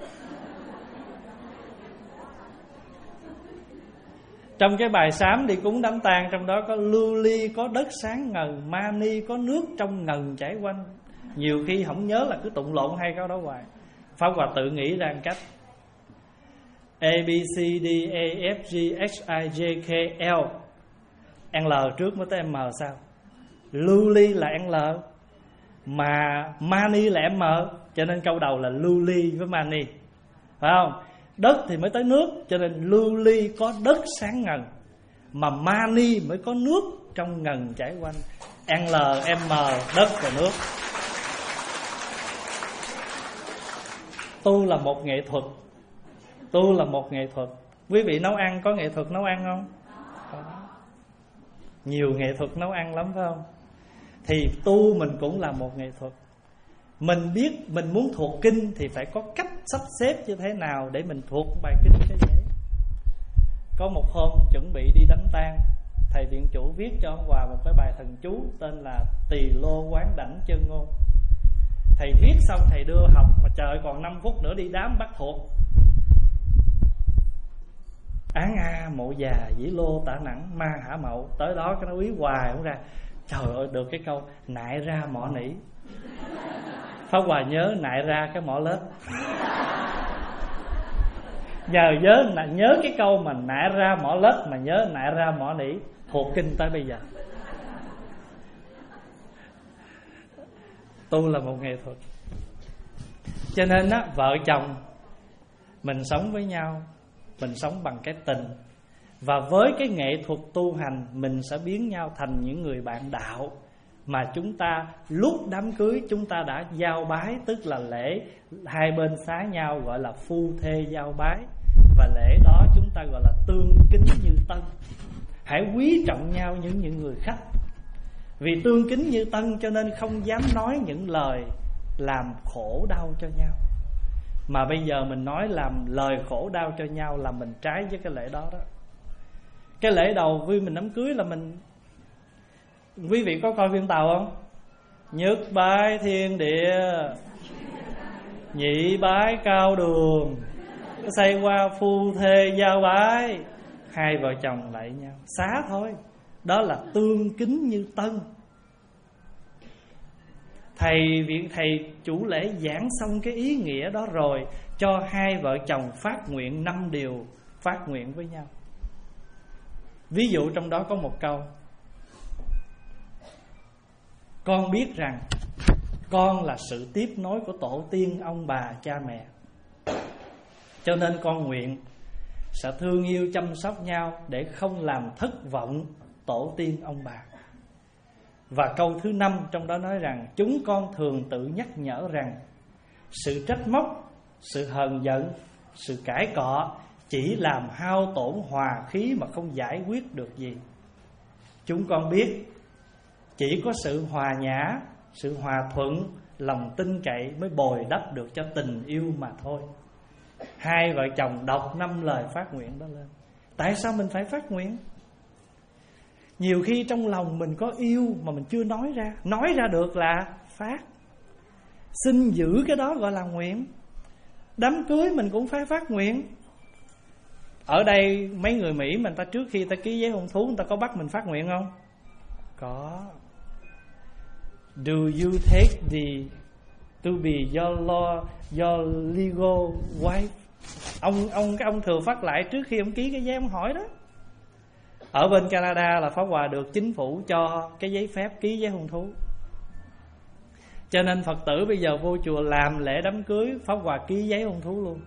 Trong cái bài sám đi cúng đám tang, trong đó có lưu ly có đất sáng ngần, mani có nước trong ngần chảy quanh. Nhiều khi không nhớ là cứ tụng lộn hai câu đó hoài. Pháp Hòa tự nghĩ ra một cách: A, B, C, D, A, F, G, H, I, J, K, L. L trước mới tới M sao? Lưu ly là L, mà mani là M, cho nên câu đầu là lưu ly với mani, phải không? Đất thì mới tới nước, cho nên lưu ly có đất sáng ngần, mà mani mới có nước trong ngần chảy quanh. L, M, đất và nước. Tu là một nghệ thuật. Tu là một nghệ thuật. Quý vị nấu ăn có nghệ thuật nấu ăn không? Có. Nhiều nghệ thuật nấu ăn lắm phải không? Thì tu mình cũng là một nghệ thuật. Mình biết mình muốn thuộc kinh thì phải có cách sắp xếp như thế nào để mình thuộc bài kinh cho dễ. Có một hôm chuẩn bị đi đánh tang, thầy viện chủ viết cho ông Hòa một cái bài thần chú tên là Tỳ Lô Quán Đảnh Chân Ngôn. Thầy viết xong thầy đưa học, mà trời còn năm phút nữa đi đám bắt thuộc. Án a mộ già dĩ lô tả nặng ma hả mậu. Tới đó cái nó quý hoài không ra. Trời ơi, được cái câu nại ra mỏ nỉ. Pháp Hòa nhớ nại ra cái mỏ lết. Nhờ nhớ, nhớ cái câu mà nại ra mỏ lết mà nhớ nại ra mỏ nỉ, thuộc kinh tới bây giờ. Tu là một nghệ thuật. Cho nên á, vợ chồng mình sống với nhau, mình sống bằng cái tình. Và với cái nghệ thuật tu hành, mình sẽ biến nhau thành những người bạn đạo. Mà chúng ta lúc đám cưới chúng ta đã giao bái, tức là lễ hai bên xá nhau gọi là phu thê giao bái. Và lễ đó chúng ta gọi là tương kính như tân. Hãy quý trọng nhau như những người khách. Vì tương kính như tân cho nên không dám nói những lời làm khổ đau cho nhau. Mà bây giờ mình nói làm lời khổ đau cho nhau là mình trái với cái lễ đó đó. Cái lễ đầu vui mình đám cưới là mình, quý vị có coi phim Tàu không? Nhất bái thiên địa, nhị bái cao đường, Xây qua phu thê giao bái, hai vợ chồng lại nhau, xá thôi. Đó là tương kính như tân. Thầy vị thầy chủ lễ giảng xong cái ý nghĩa đó rồi, cho hai vợ chồng phát nguyện năm điều phát nguyện với nhau. Ví dụ trong đó có một câu: con biết rằng con là sự tiếp nối của tổ tiên ông bà cha mẹ, cho nên con nguyện sẽ thương yêu chăm sóc nhau để không làm thất vọng tổ tiên ông bà. Và câu thứ năm trong đó nói rằng chúng con thường tự nhắc nhở rằng sự trách móc, sự hờn giận, sự cãi cọ chỉ làm hao tổn hòa khí mà không giải quyết được gì. Chúng con biết chỉ có sự hòa nhã, sự hòa thuận, lòng tin cậy mới bồi đắp được cho tình yêu mà thôi. Hai vợ chồng đọc năm lời phát nguyện đó lên. Tại sao mình phải phát nguyện? Nhiều khi trong lòng mình có yêu mà mình chưa nói ra. Nói ra được là phát. Xin giữ cái đó gọi là nguyện. Đám cưới mình cũng phải phát nguyện. Ở đây mấy người Mỹ mình ta trước khi ta ký giấy hôn thú, người ta có bắt mình phát nguyện không? Có. Do you take the to be your law, your legal wife? Ông ông cái ông thừa phát lại trước khi ông ký cái giấy ông hỏi đó. Ở bên Canada là Pháp Hòa được chính phủ cho cái giấy phép ký giấy hôn thú. Cho nên Phật tử bây giờ vô chùa làm lễ đám cưới, Pháp Hòa ký giấy hôn thú luôn.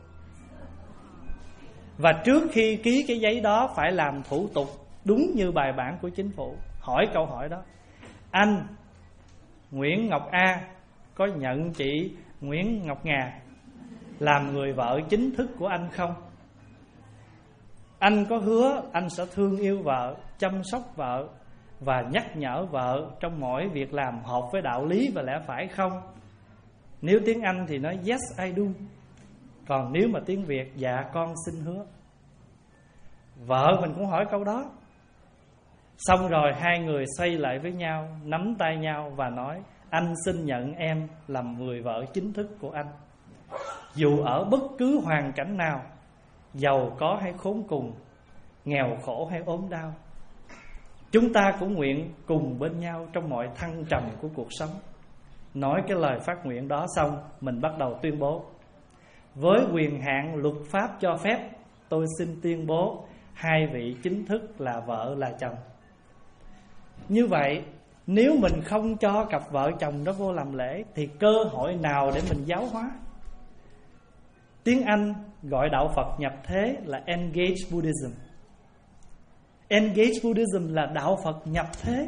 Và trước khi ký cái giấy đó phải làm thủ tục đúng như bài bản của chính phủ. Hỏi câu hỏi đó: anh Nguyễn Ngọc A có nhận chị Nguyễn Ngọc Ngà làm người vợ chính thức của anh không? Anh có hứa anh sẽ thương yêu vợ, chăm sóc vợ và nhắc nhở vợ trong mỗi việc làm hợp với đạo lý và lẽ phải không? Nếu tiếng Anh thì nói yes I do. Còn nếu mà tiếng Việt, dạ con xin hứa. Vợ mình cũng hỏi câu đó. Xong rồi hai người xoay lại với nhau, nắm tay nhau và nói: anh xin nhận em làm người vợ chính thức của anh, dù ở bất cứ hoàn cảnh nào, giàu có hay khốn cùng, nghèo khổ hay ốm đau. Chúng ta cũng nguyện cùng bên nhau trong mọi thăng trầm của cuộc sống. Nói cái lời phát nguyện đó xong, mình bắt đầu tuyên bố: với quyền hạn luật pháp cho phép, tôi xin tuyên bố hai vị chính thức là vợ là chồng. Như vậy, nếu mình không cho cặp vợ chồng đó vô làm lễ thì cơ hội nào để mình giáo hóa? Tiếng Anh gọi đạo Phật nhập thế là Engage Buddhism. Engage Buddhism là đạo Phật nhập thế.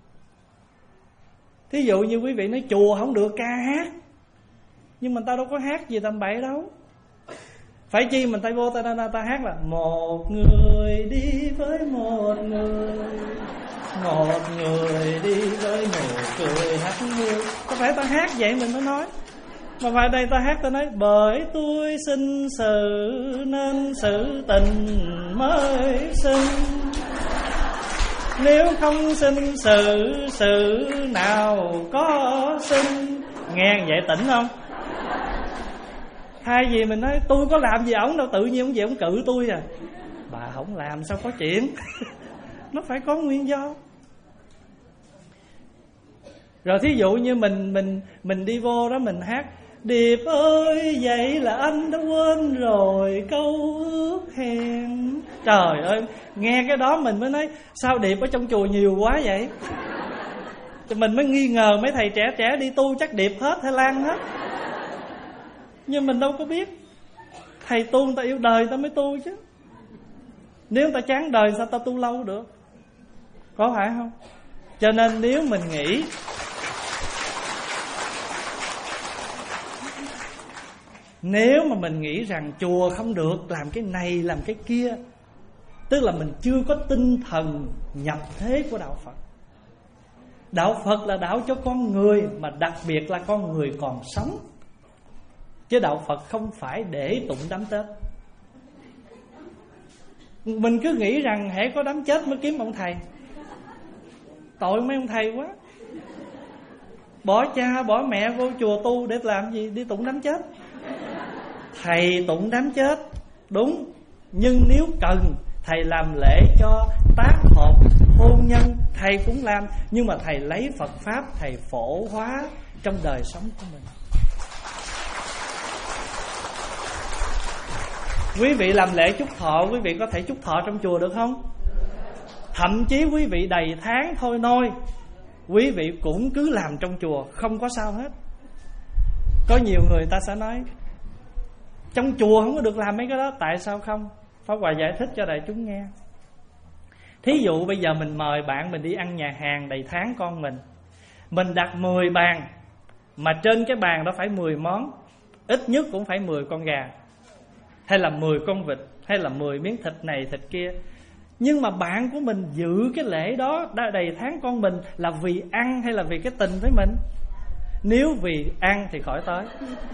Thí dụ như quý vị nói chùa không được ca hát, nhưng mà ta đâu có hát gì tầm bậy đâu. Phải chi mình ta vô ta, ta, ta hát là một người đi với một người, một người đi với nụ cười hát hương. Có phải ta hát vậy mình mới nói. Mà phải đây ta hát ta nói: bởi tôi sinh sự nên sự tình mới sinh, nếu không sinh sự, sự nào có sinh. Nghe vậy tỉnh không? Hay gì mình nói tôi có làm gì ổng đâu, tự nhiên ổng về ổng cự tôi à. Bà không làm sao có chuyện. Nó phải có nguyên do. Rồi thí dụ như mình mình mình đi vô đó mình hát: Điệp ơi vậy là anh đã quên rồi câu ước hẹn. Trời ơi, nghe cái đó mình mới nói sao Điệp ở trong chùa nhiều quá vậy. Thì mình mới nghi ngờ mấy thầy trẻ trẻ đi tu chắc Điệp hết hay Lan hết. Nhưng mình đâu có biết. Thầy tu người ta yêu đời người ta mới tu chứ. Nếu người ta chán đời sao ta tu lâu được? Có phải không? Cho nên nếu mình nghĩ Nếu mà mình nghĩ rằng chùa không được làm cái này làm cái kia, tức là mình chưa có tinh thần nhập thế của đạo Phật. Đạo Phật là đạo cho con người, mà đặc biệt là con người còn sống. Chứ đạo Phật không phải để tụng đám Tết. Mình cứ nghĩ rằng hễ có đám chết mới kiếm ông thầy. Tội mấy ông thầy quá. Bỏ cha bỏ mẹ vô chùa tu để làm gì? Đi tụng đám chết. Thầy tụng đám chết Đúng, nhưng nếu cần thầy làm lễ cho tác hợp hôn nhân, thầy cũng làm. Nhưng mà thầy lấy Phật Pháp thầy phổ hóa trong đời sống của mình. Quý vị làm lễ chúc thọ, quý vị có thể chúc thọ trong chùa được không? Thậm chí quý vị đầy tháng thôi nôi, quý vị cũng cứ làm trong chùa, không có sao hết. Có nhiều người ta sẽ nói trong chùa không có được làm mấy cái đó. Tại sao không? Pháp Hòa giải thích cho đại chúng nghe. Thí dụ bây giờ mình mời bạn mình đi ăn nhà hàng đầy tháng con mình, mình đặt mười bàn, mà trên cái bàn đó phải mười món, ít nhất cũng phải mười con gà, hay là mười con vịt, hay là mười miếng thịt này thịt kia. Nhưng mà bạn của mình giữ cái lễ đó đã đầy tháng con mình là vì ăn hay là vì cái tình với mình? Nếu vì ăn thì khỏi tới.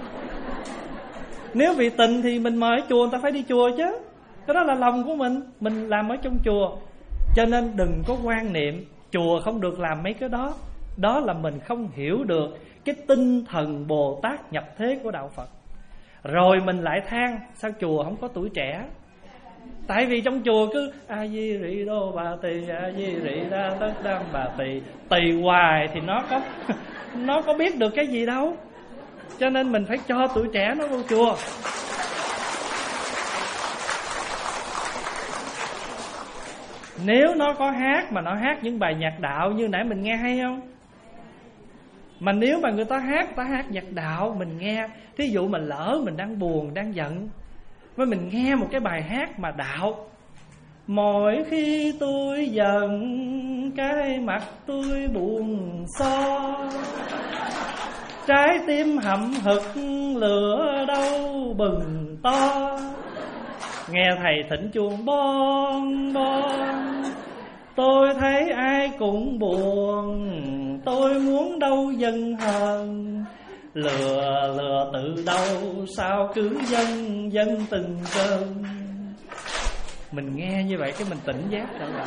Nếu vì tình thì mình mời ở chùa, người ta phải đi chùa chứ. Cái đó là lòng của mình, mình làm ở trong chùa. Cho nên đừng có quan niệm chùa không được làm mấy cái đó. Đó là mình không hiểu được cái tinh thần Bồ Tát nhập thế của Đạo Phật. Rồi mình lại than sao chùa không có tuổi trẻ. Tại vì trong chùa cứ A Di Rị Đô Bà Tỳ, A Di Rị Đa Tất Đam Bà Tỳ, tỳ hoài thì nó có nó có biết được cái gì đâu. Cho nên mình phải cho tuổi trẻ nó vô chùa. Nếu nó có hát mà nó hát những bài nhạc đạo như nãy mình nghe hay không? Mà nếu mà người ta hát, người ta hát nhạc đạo mình nghe. Thí dụ mình lỡ mình đang buồn, đang giận, với mình nghe một cái bài hát mà đạo. Mỗi khi tôi giận, cái mặt tôi buồn so, trái tim hậm hực lửa đâu bừng to. Nghe thầy thỉnh chuông bon bon, tôi thấy ai cũng buồn, tôi muốn đâu dần hờn. Lừa lừa từ đâu sao cứ dần dần từng cơn. Mình nghe như vậy cái mình tỉnh giác trở lại.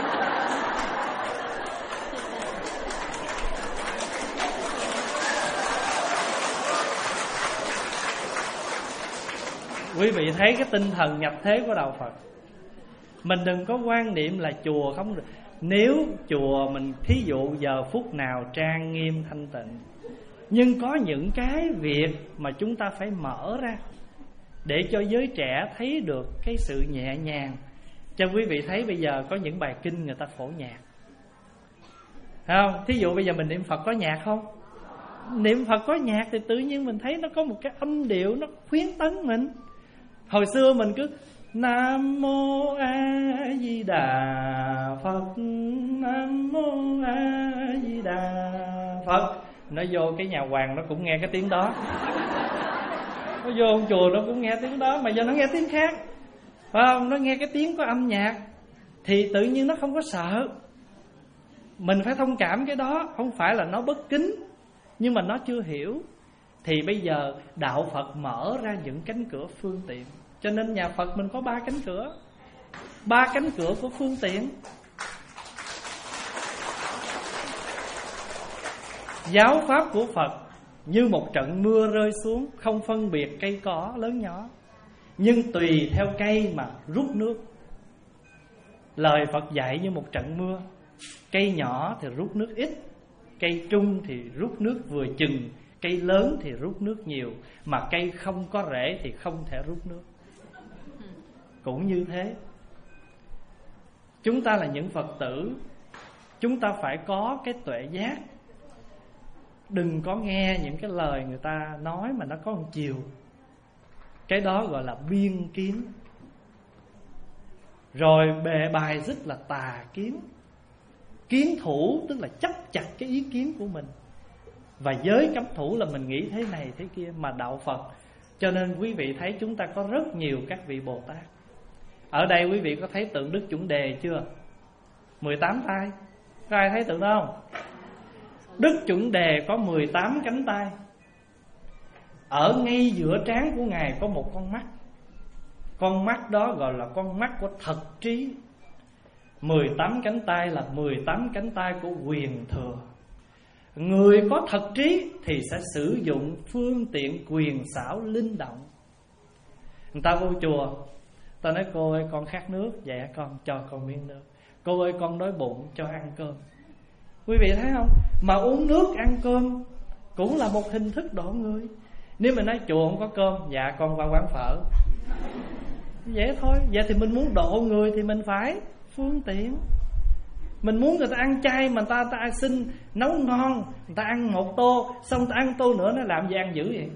Quý vị thấy cái tinh thần nhập thế của Đạo Phật. Mình đừng có quan niệm là chùa không được. Nếu chùa mình thí dụ giờ phút nào trang nghiêm thanh tịnh, nhưng có những cái việc mà chúng ta phải mở ra để cho giới trẻ thấy được cái sự nhẹ nhàng. Cho quý vị thấy bây giờ có những bài kinh người ta phổ nhạc, thấy không? Thí dụ bây giờ mình niệm Phật có nhạc không? Niệm Phật có nhạc thì tự nhiên mình thấy nó có một cái âm điệu nó khuyến tấn mình. Hồi xưa mình cứ Nam Mô A Di Đà Phật, Nam Mô A Di Đà Phật. Nó vô cái nhà hoàng nó cũng nghe cái tiếng đó, nó vô ông chùa nó cũng nghe tiếng đó. Mà giờ nó nghe tiếng khác, phải không? Nó nghe cái tiếng có âm nhạc thì tự nhiên nó không có sợ. Mình phải thông cảm cái đó. Không phải là nó bất kính, nhưng mà nó chưa hiểu. Thì bây giờ Đạo Phật mở ra những cánh cửa phương tiện. Cho nên nhà Phật mình có ba cánh cửa, ba cánh cửa của phương tiện. Giáo pháp của Phật như một trận mưa rơi xuống, không phân biệt cây cỏ lớn nhỏ, nhưng tùy theo cây mà rút nước. Lời Phật dạy như một trận mưa. Cây nhỏ thì rút nước ít, cây trung thì rút nước vừa chừng, cây lớn thì rút nước nhiều, mà cây không có rễ thì không thể rút nước. Cũng như thế, chúng ta là những Phật tử, chúng ta phải có cái tuệ giác. Đừng có nghe những cái lời người ta nói mà nó có một chiều. Cái đó gọi là biên kiến. Rồi bề bài rất là tà kiến. Kiến thủ tức là chấp chặt cái ý kiến của mình, và giới cấm thủ là mình nghĩ thế này thế kia. Mà Đạo Phật, cho nên quý vị thấy chúng ta có rất nhiều các vị Bồ Tát. Ở đây quý vị có thấy tượng Đức Chuẩn Đề chưa? mười tám tay. Có ai thấy tượng đó không? Đức Chuẩn Đề có mười tám cánh tay. Ở ngay giữa trán của Ngài có một con mắt. Con mắt đó gọi là con mắt của thật trí. Mười tám cánh tay là mười tám cánh tay của quyền thừa. Người có thật trí thì sẽ sử dụng phương tiện quyền xảo linh động. Người ta vô chùa, Ta nói cô ơi con khát nước. Dạ con cho con miếng nước. Cô ơi con đói bụng, cho ăn cơm. Quý vị thấy không? Mà uống nước ăn cơm cũng là một hình thức độ người. Nếu mình nói chùa không có cơm, dạ con qua quán phở, vậy thôi. Vậy thì mình muốn độ người thì mình phải phương tiện. Mình muốn người ta ăn chay mà ta ta xin nấu ngon, người ta ăn một tô, xong người ta ăn tô nữa, nó làm gì ăn dữ vậy?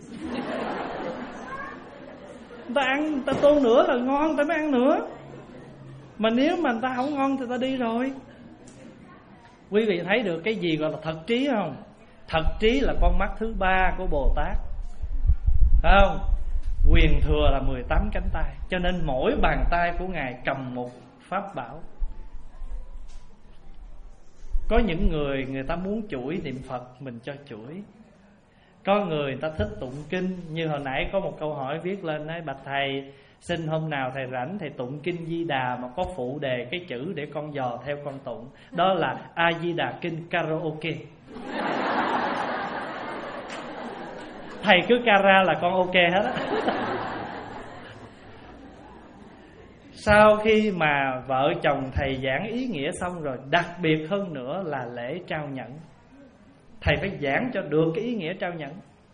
Người ta ăn, người ta tô nữa là ngon, người ta mới ăn nữa. Mà nếu mà người ta không ngon thì ta đi rồi. Quý vị thấy được cái gì gọi là thật trí không? Thật trí là con mắt thứ ba của Bồ Tát, phải không? Quyền thừa là mười tám cánh tay. Cho nên mỗi bàn tay của Ngài cầm một pháp bảo. Có những người người ta muốn chuỗi niệm Phật, mình cho chuỗi. Có người người ta thích tụng kinh. Như hồi nãy có một câu hỏi viết lên đấy: bạch thầy, xin hôm nào thầy rảnh thầy tụng kinh Di Đà mà có phụ đề cái chữ để con dò theo con tụng. Đó là A Di Đà kinh karaoke. Thầy cứ kara là con ok hết á. Sau khi mà vợ chồng thầy giảng ý nghĩa xong rồi, đặc biệt hơn nữa là lễ trao nhẫn. Thầy phải giảng cho được cái ý nghĩa trao nhẫn.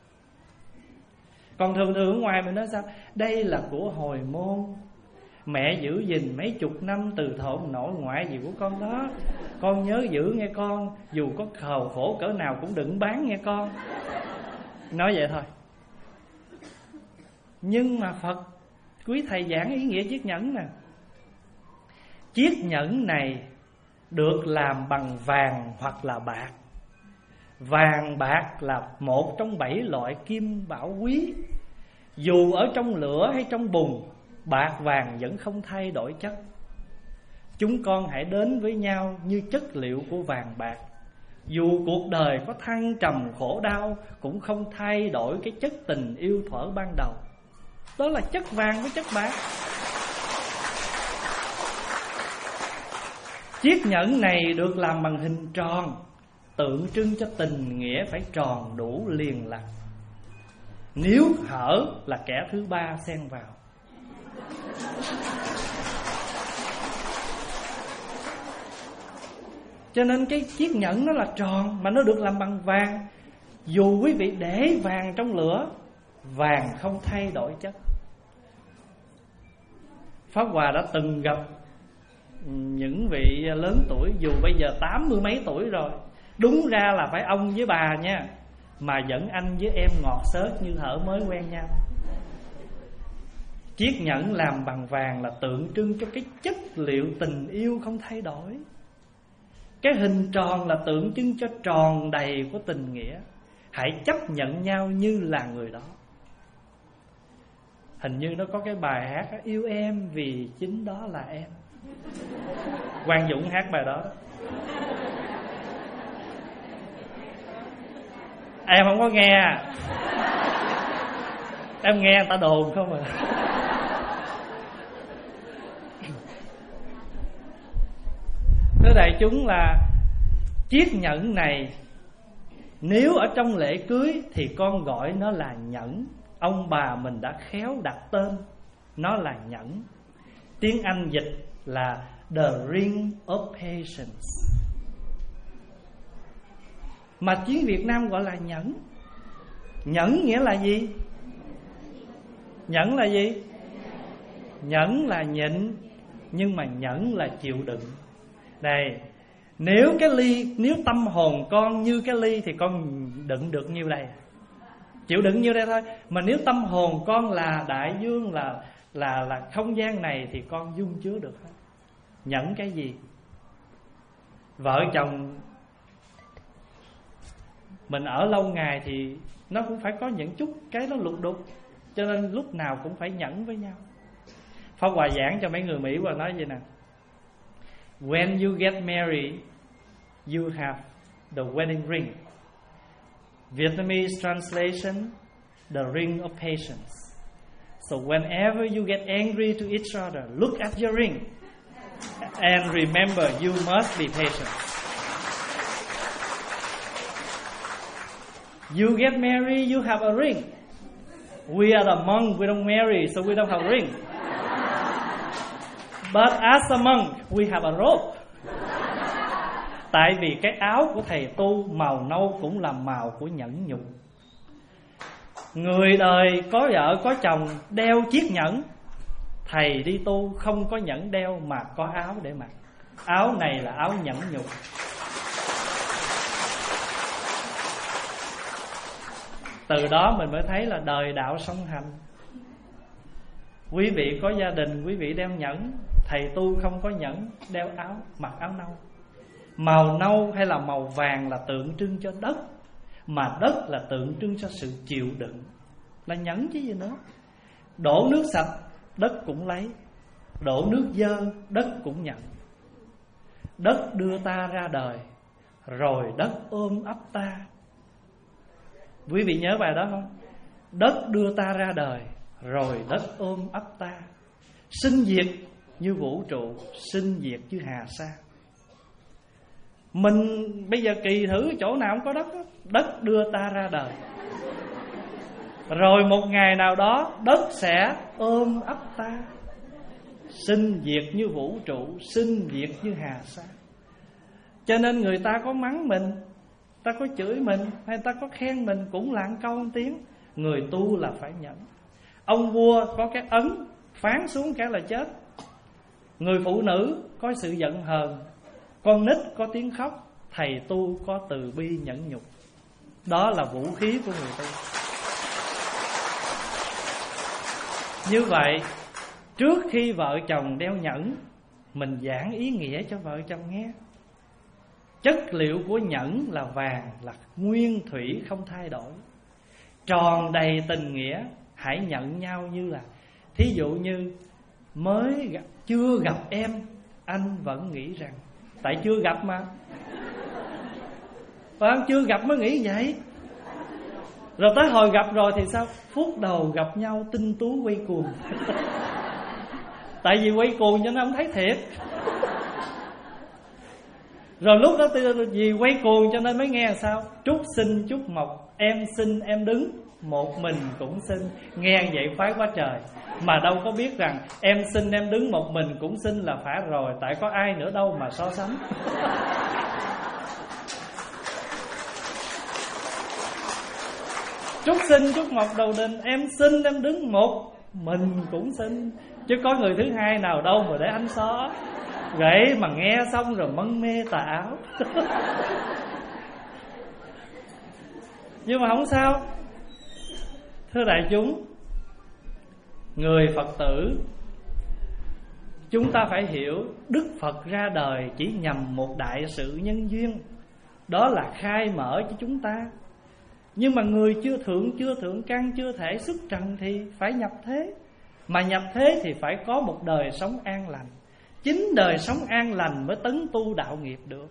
Còn thường thường ở ngoài mình nói sao? Đây là của hồi môn, mẹ giữ gìn mấy chục năm từ thổ nội ngoại gì của con đó, con nhớ giữ nghe con, dù có khổ khổ cỡ nào cũng đừng bán nghe con. Nói vậy thôi. Nhưng mà Phật, quý thầy giảng ý nghĩa chiếc nhẫn nè. Chiếc nhẫn này được làm bằng vàng hoặc là bạc. Vàng bạc là một trong bảy loại kim bảo quý. Dù ở trong lửa hay trong bùn, bạc vàng vẫn không thay đổi chất. Chúng con hãy đến với nhau như chất liệu của vàng bạc. Dù cuộc đời có thăng trầm khổ đau, cũng không thay đổi cái chất tình yêu thuở ban đầu. Đó là chất vàng với chất bạc. Chiếc nhẫn này được làm bằng hình tròn, tượng trưng cho tình nghĩa phải tròn đủ liền lặt. Nếu hở là kẻ thứ ba xen vào. Cho nên cái chiếc nhẫn nó là tròn mà nó được làm bằng vàng. Dù quý vị để vàng trong lửa, vàng không thay đổi chất. Pháp Hòa đã từng gặp những vị lớn tuổi, dù bây giờ tám mươi mấy tuổi rồi, đúng ra là phải ông với bà nha, mà vẫn anh với em ngọt xớt như thở mới quen nhau. Chiếc nhẫn làm bằng vàng là tượng trưng cho cái chất liệu tình yêu không thay đổi. Cái hình tròn là tượng trưng cho tròn đầy của tình nghĩa. Hãy chấp nhận nhau như là người đó. Hình như nó có cái bài hát Yêu em vì chính đó là em. Quang Dũng hát bài đó. Em không có nghe. Em nghe người ta đồn không à. Thưa đại chúng, là chiếc nhẫn này nếu ở trong lễ cưới thì con gọi nó là nhẫn. Ông bà mình đã khéo đặt tên nó là nhẫn. Tiếng Anh dịch là the ring of patience. Mà tiếng Việt Nam gọi là nhẫn. Nhẫn nghĩa là gì? Nhẫn là gì? Nhẫn là nhịn, nhưng mà nhẫn là chịu đựng. Đây, nếu cái ly, nếu tâm hồn con như cái ly thì con đựng được nhiêu đây, chịu đựng nhiêu đây thôi. Mà nếu tâm hồn con là đại dương, là là là không gian này, thì con dung chứa được hết. Nhẫn cái gì? Vợ chồng mình ở lâu ngày thì nó cũng phải có những chút cái nó lục đục, cho nên lúc nào cũng phải nhẫn với nhau. Pháp Hòa giảng cho mấy người Mỹ và nói vậy nè: when you get married, you have the wedding ring. Vietnamese translation, the ring of patience. So whenever you get angry to each other, look at your ring and remember you must be patient. You get married, you have a ring. We are the monk, we don't marry, so we don't have a ring. But as a monk we have a robe. Tại vì cái áo của thầy tu màu nâu cũng là màu của nhẫn nhục. Người đời có vợ có chồng đeo chiếc nhẫn, thầy đi tu không có nhẫn đeo mà có áo để mặc. Áo này là áo nhẫn nhục. Từ đó mình mới thấy là đời đạo song hành. Quý vị có gia đình, quý vị đeo nhẫn, thầy tu không có nhẫn, đeo áo, mặc áo nâu. Màu nâu hay là màu vàng là tượng trưng cho đất, mà đất là tượng trưng cho sự chịu đựng, là nhẫn chứ gì nữa. Đổ nước sạch, đất cũng lấy. Đổ nước dơ, đất cũng nhận. Đất đưa ta ra đời, rồi đất ôm ấp ta. Quý vị nhớ bài đó không? Đất đưa ta ra đời, rồi đất ôm ấp ta. Sinh diệt như vũ trụ, sinh diệt như hà sa. Mình bây giờ kỳ thử chỗ nào không có đất đó. Đất đưa ta ra đời, rồi một ngày nào đó đất sẽ ôm ấp ta. Sinh diệt như vũ trụ, sinh diệt như hà sa. Cho nên người ta có mắng mình, ta có chửi mình, hay ta có khen mình cũng là một câu một tiếng. Người tu là phải nhẫn. Ông vua có cái ấn phán xuống cái là chết. Người phụ nữ có sự giận hờn, con nít có tiếng khóc, thầy tu có từ bi nhẫn nhục. Đó là vũ khí của người tu. Như vậy, trước khi vợ chồng đeo nhẫn, mình giảng ý nghĩa cho vợ chồng nghe. Chất liệu của nhẫn là vàng, là nguyên thủy không thay đổi, tròn đầy tình nghĩa. Hãy nhận nhau như là, thí dụ như mới gặp, chưa gặp em, anh vẫn nghĩ rằng, tại chưa gặp mà, phải không? Chưa gặp mới nghĩ vậy. Rồi tới hồi gặp rồi thì sao? Phút đầu gặp nhau tinh tú quay cuồng. Tại vì quay cuồng cho nên không thấy thiệt. Rồi lúc đó vì quay cuồng cho nên mới nghe là sao? Trúc sinh trúc mộc, em sinh em đứng, một mình cũng sinh. Nghe vậy phái quá trời. Mà đâu có biết rằng em sinh em đứng một mình cũng sinh là phải rồi. Tại có ai nữa đâu mà so sánh. Trúc sinh trúc mộc đầu đình, em sinh em đứng một mình cũng sinh. Chứ có người thứ hai nào đâu mà để anh so. Vậy mà nghe xong rồi mân mê tà áo. Nhưng mà không sao. Thưa đại chúng, người Phật tử, chúng ta phải hiểu Đức Phật ra đời chỉ nhằm một đại sự nhân duyên, đó là khai mở cho chúng ta. Nhưng mà người chưa thượng, chưa thượng căn, chưa thể xuất trần thì phải nhập thế. Mà nhập thế thì phải có một đời sống an lành. Chính đời sống an lành mới tấn tu đạo nghiệp được.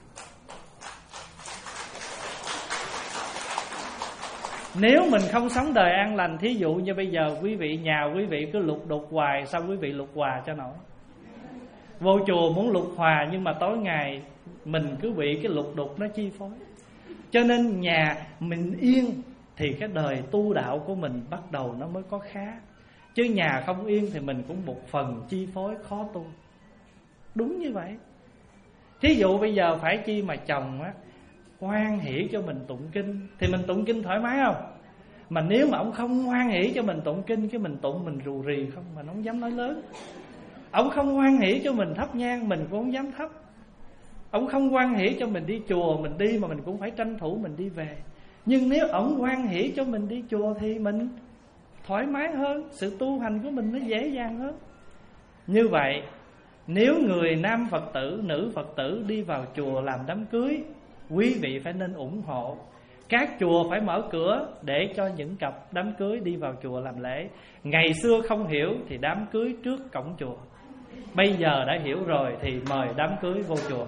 Nếu mình không sống đời an lành, thí dụ như bây giờ quý vị, nhà quý vị cứ lục đục hoài, sao quý vị lục hòa cho nổi? Vô chùa muốn lục hòa nhưng mà tối ngày mình cứ bị cái lục đục nó chi phối. Cho nên nhà mình yên thì cái đời tu đạo của mình bắt đầu nó mới có khá. Chứ nhà không yên thì mình cũng một phần chi phối khó tu. Đúng như vậy. Thí dụ bây giờ phải chi mà chồng á hoan hỷ cho mình tụng kinh thì mình tụng kinh thoải mái không? Mà nếu mà ông không hoan hỷ cho mình tụng kinh, cái mình tụng mình rù rì không, mà nó không dám nói lớn. Ông không hoan hỷ cho mình thắp nhang, mình cũng không dám thắp. Ông không hoan hỷ cho mình đi chùa, mình đi mà mình cũng phải tranh thủ mình đi về. Nhưng nếu ông hoan hỷ cho mình đi chùa thì mình thoải mái hơn, sự tu hành của mình nó dễ dàng hơn. Như vậy, nếu người nam Phật tử, nữ Phật tử đi vào chùa làm đám cưới, quý vị phải nên ủng hộ. Các chùa phải mở cửa để cho những cặp đám cưới đi vào chùa làm lễ. Ngày xưa không hiểu thì đám cưới trước cổng chùa. Bây giờ đã hiểu rồi thì mời đám cưới vô chùa.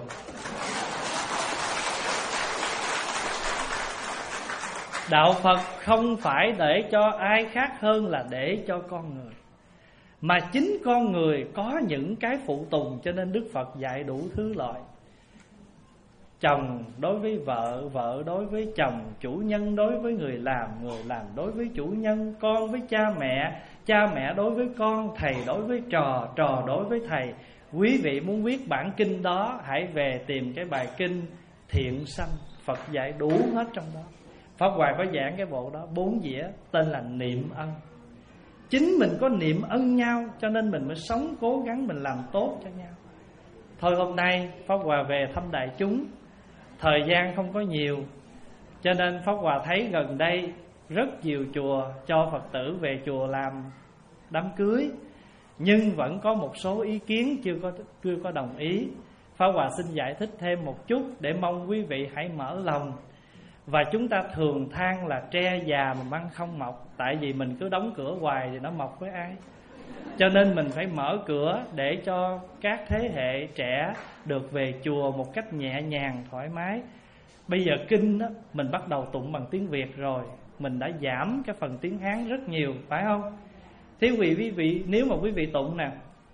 Đạo Phật không phải để cho ai khác hơn là để cho con người. Mà chính con người có những cái phụ tùng, cho nên Đức Phật dạy đủ thứ loại. Chồng đối với vợ, vợ đối với chồng, chủ nhân đối với người làm, người làm đối với chủ nhân, con với cha mẹ, cha mẹ đối với con, thầy đối với trò, trò đối với thầy. Quý vị muốn viết bản kinh đó, hãy về tìm cái bài kinh Thiện Sanh, Phật dạy đủ hết trong đó. Pháp Hòa có giảng cái bộ đó, bốn dĩa, tên là niệm ân. Chính mình có niệm ân nhau, cho nên mình mới sống, cố gắng mình làm tốt cho nhau. Thôi hôm nay Pháp Hòa về thăm đại chúng, thời gian không có nhiều, cho nên Pháp Hòa thấy gần đây rất nhiều chùa cho Phật tử về chùa làm đám cưới, nhưng vẫn có một số ý kiến chưa có, chưa có đồng ý. Pháp Hòa xin giải thích thêm một chút để mong quý vị hãy mở lòng. Và chúng ta thường than là tre già mà măng không mọc, tại vì mình cứ đóng cửa hoài thì nó mọc với ai. Cho nên mình phải mở cửa để cho các thế hệ trẻ được về chùa một cách nhẹ nhàng, thoải mái. Bây giờ kinh đó, mình bắt đầu tụng bằng tiếng Việt rồi, mình đã giảm cái phần tiếng Hán rất nhiều, phải không? Thế quý vị, quý vị nếu mà quý vị tụng nè: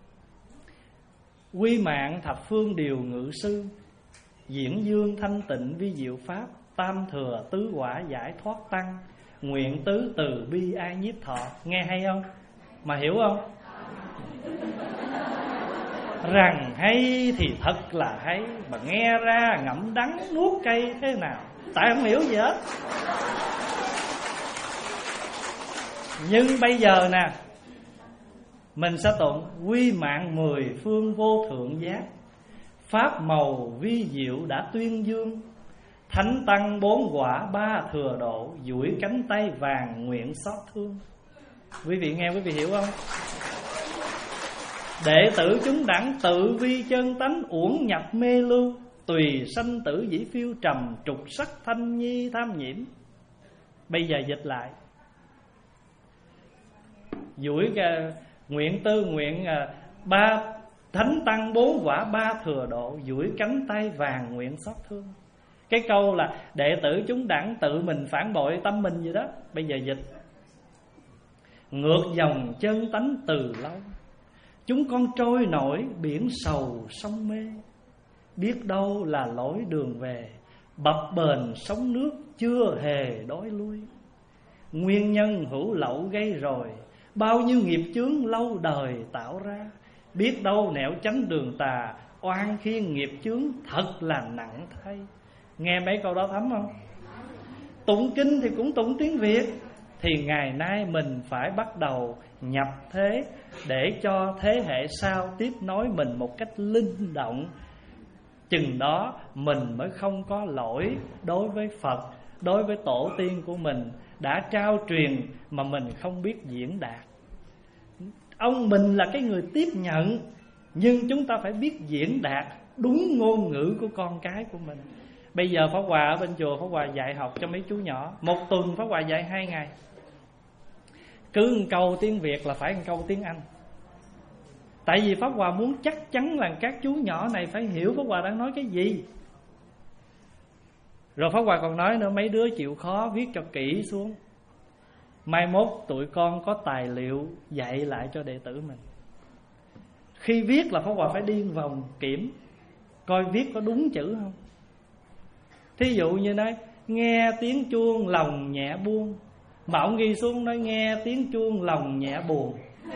quy mạng thập phương điều ngự sư, diễn dương thanh tịnh vi diệu pháp, tam thừa tứ quả giải thoát tăng, nguyện tứ từ bi ai nhiếp thọ. Nghe hay không? Mà hiểu không? Rằng hay thì thật là hay, mà nghe ra ngậm đắng nuốt cay thế nào. Tại không hiểu gì hết. Nhưng bây giờ nè, mình sẽ tụng quy mạng mười phương vô thượng giác, pháp màu vi diệu đã tuyên dương, thánh tăng bốn quả ba thừa độ, duỗi cánh tay vàng nguyện xót thương. Quý vị nghe quý vị hiểu không? Đệ tử chúng đẳng tự vi chân tánh, uổng nhập mê lưu, tùy sanh tử dĩ phiêu trầm, trục sắc thanh nhi tham nhiễm. Bây giờ dịch lại: duỗi nguyện tư nguyện ba thánh tăng bốn quả ba thừa độ, duỗi cánh tay vàng nguyện xót thương. Cái câu là đệ tử chúng đẳng tự mình phản bội tâm mình vậy đó. Bây giờ dịch: ngược dòng chân tánh từ lâu, chúng con trôi nổi biển sầu sông mê, biết đâu là lối đường về, bập bềnh sóng nước chưa hề đói lui. Nguyên nhân hữu lậu gây rồi, bao nhiêu nghiệp chướng lâu đời tạo ra, biết đâu nẻo tránh đường tà, oan khiên nghiệp chướng thật là nặng thay. Nghe mấy câu đó thấm không? Tụng kinh thì cũng tụng tiếng Việt. Thì ngày nay mình phải bắt đầu nhập thế, để cho thế hệ sau tiếp nối mình một cách linh động. Chừng đó mình mới không có lỗi đối với Phật, đối với tổ tiên của mình đã trao truyền mà mình không biết diễn đạt. Ông mình là cái người tiếp nhận, nhưng chúng ta phải biết diễn đạt đúng ngôn ngữ của con cái của mình. Bây giờ Pháp Hòa ở bên chùa, Pháp Hòa dạy học cho mấy chú nhỏ. Một tuần Pháp Hòa dạy hai ngày, cứ một câu tiếng Việt là phải một câu tiếng Anh. Tại vì Pháp Hòa muốn chắc chắn là các chú nhỏ này phải hiểu Pháp Hòa đang nói cái gì. Rồi Pháp Hòa còn nói nữa, mấy đứa chịu khó viết cho kỹ xuống, mai mốt tụi con có tài liệu dạy lại cho đệ tử mình. Khi viết là Pháp Hòa phải đi vòng kiểm, coi viết có đúng chữ không. Thí dụ như nói nghe tiếng chuông lòng nhẹ buông, mà ông ghi xuống nói nghe tiếng chuông lòng nhẹ buồn,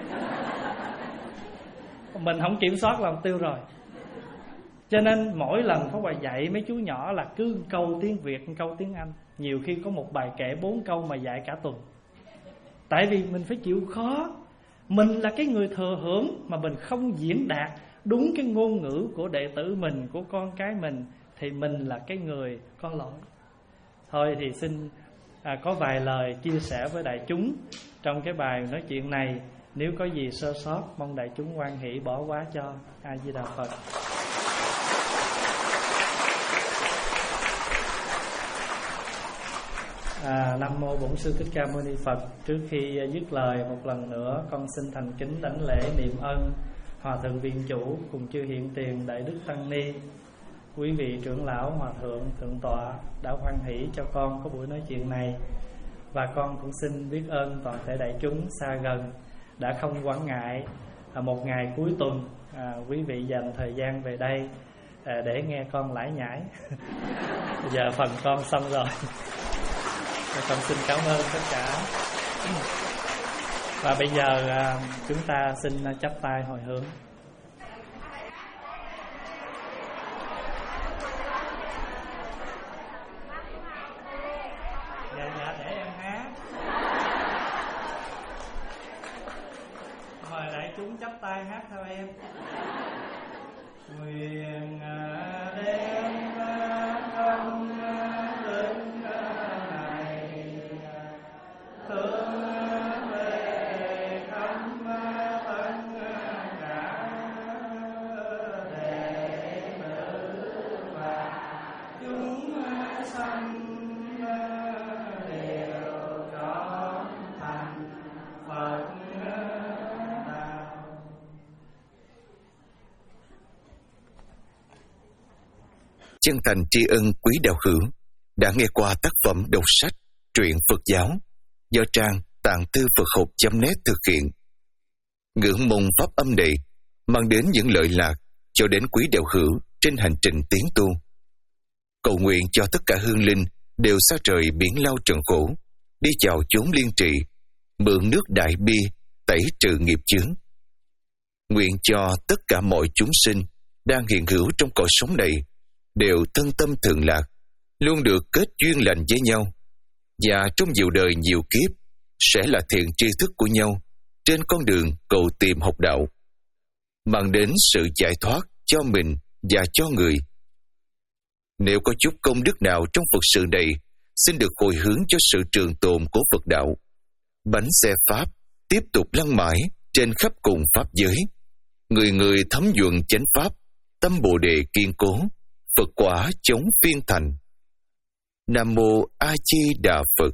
mình không kiểm soát là tiêu rồi. Cho nên mỗi lần Pháp Hòa dạy mấy chú nhỏ là cứ câu tiếng Việt, câu tiếng Anh. Nhiều khi có một bài kệ bốn câu mà dạy cả tuần. Tại vì mình phải chịu khó. Mình là cái người thừa hưởng mà mình không diễn đạt đúng cái ngôn ngữ của đệ tử mình, của con cái mình, thì mình là cái người có lỗi. Thôi thì xin à, có vài lời chia sẻ với đại chúng trong cái bài nói chuyện này. Nếu có gì sơ sót mong đại chúng hoan hỷ bỏ qua cho. A Di Đà Phật. À, Nam mô Bổn Sư Thích Ca Mâu Ni Phật. Trước khi dứt lời một lần nữa, con xin thành kính đảnh lễ niệm ân Hòa thượng Viện Chủ cùng chư hiện tiền Đại Đức Tăng Ni, quý vị trưởng lão, hòa thượng, thượng tọa đã hoan hỷ cho con có buổi nói chuyện này. Và con cũng xin biết ơn toàn thể đại chúng xa gần đã không quản ngại à, một ngày cuối tuần à, quý vị dành thời gian về đây à, để nghe con lải nhải. Giờ phần con xong rồi. Con xin cảm ơn tất cả. Và bây giờ à, chúng ta xin chắp tay hồi hướng. Dạ dạ để em hát. Mời đại chúng chắp tay hát theo em. Nguyện đem công linh này thương về khắp tất cả đệ tử và chúng sanh đều trở thành Phật đạo. Chân thành tri ân quý đạo hữu đã nghe qua tác phẩm đọc sách Truyện Phật giáo do trang tạng thư Phật học chấm net thực hiện. Ngưỡng mong pháp âm này mang đến những lợi lạc cho đến quý đạo hữu trên hành trình tiến tu. Cầu nguyện cho tất cả hương linh đều xa rời biển lao trần khổ, đi vào chốn liên trị, mượn nước đại bi tẩy trừ nghiệp chướng. Nguyện cho tất cả mọi chúng sinh đang hiện hữu trong cõi sống này đều thân tâm thường lạc, luôn được kết duyên lành với nhau, và trong nhiều đời nhiều kiếp sẽ là thiện tri thức của nhau trên con đường cầu tìm học đạo, mang đến sự giải thoát cho mình và cho người. Nếu có chút công đức nào trong Phật sự này, xin được hồi hướng cho sự trường tồn của Phật đạo. Bánh xe Pháp tiếp tục lăn mãi trên khắp cùng Pháp giới. Người người thấm nhuần chánh Pháp, tâm Bồ Đề kiên cố, Phật quả chống phiên thành. Nam Mô A Di Đà Phật.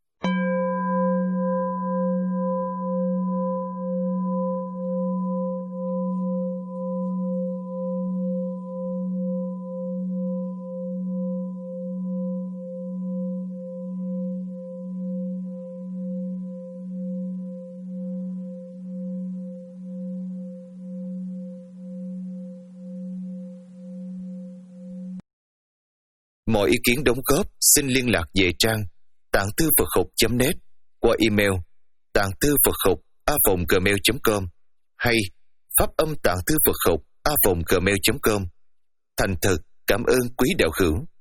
Mọi ý kiến đóng góp xin liên lạc về trang tạng thư Phật học chấm net qua email tạng thư Phật học a vòng gmail chấm com hay pháp âm tạng thư Phật học a vòng gmail chấm com. Thành thật cảm ơn quý đạo hữu.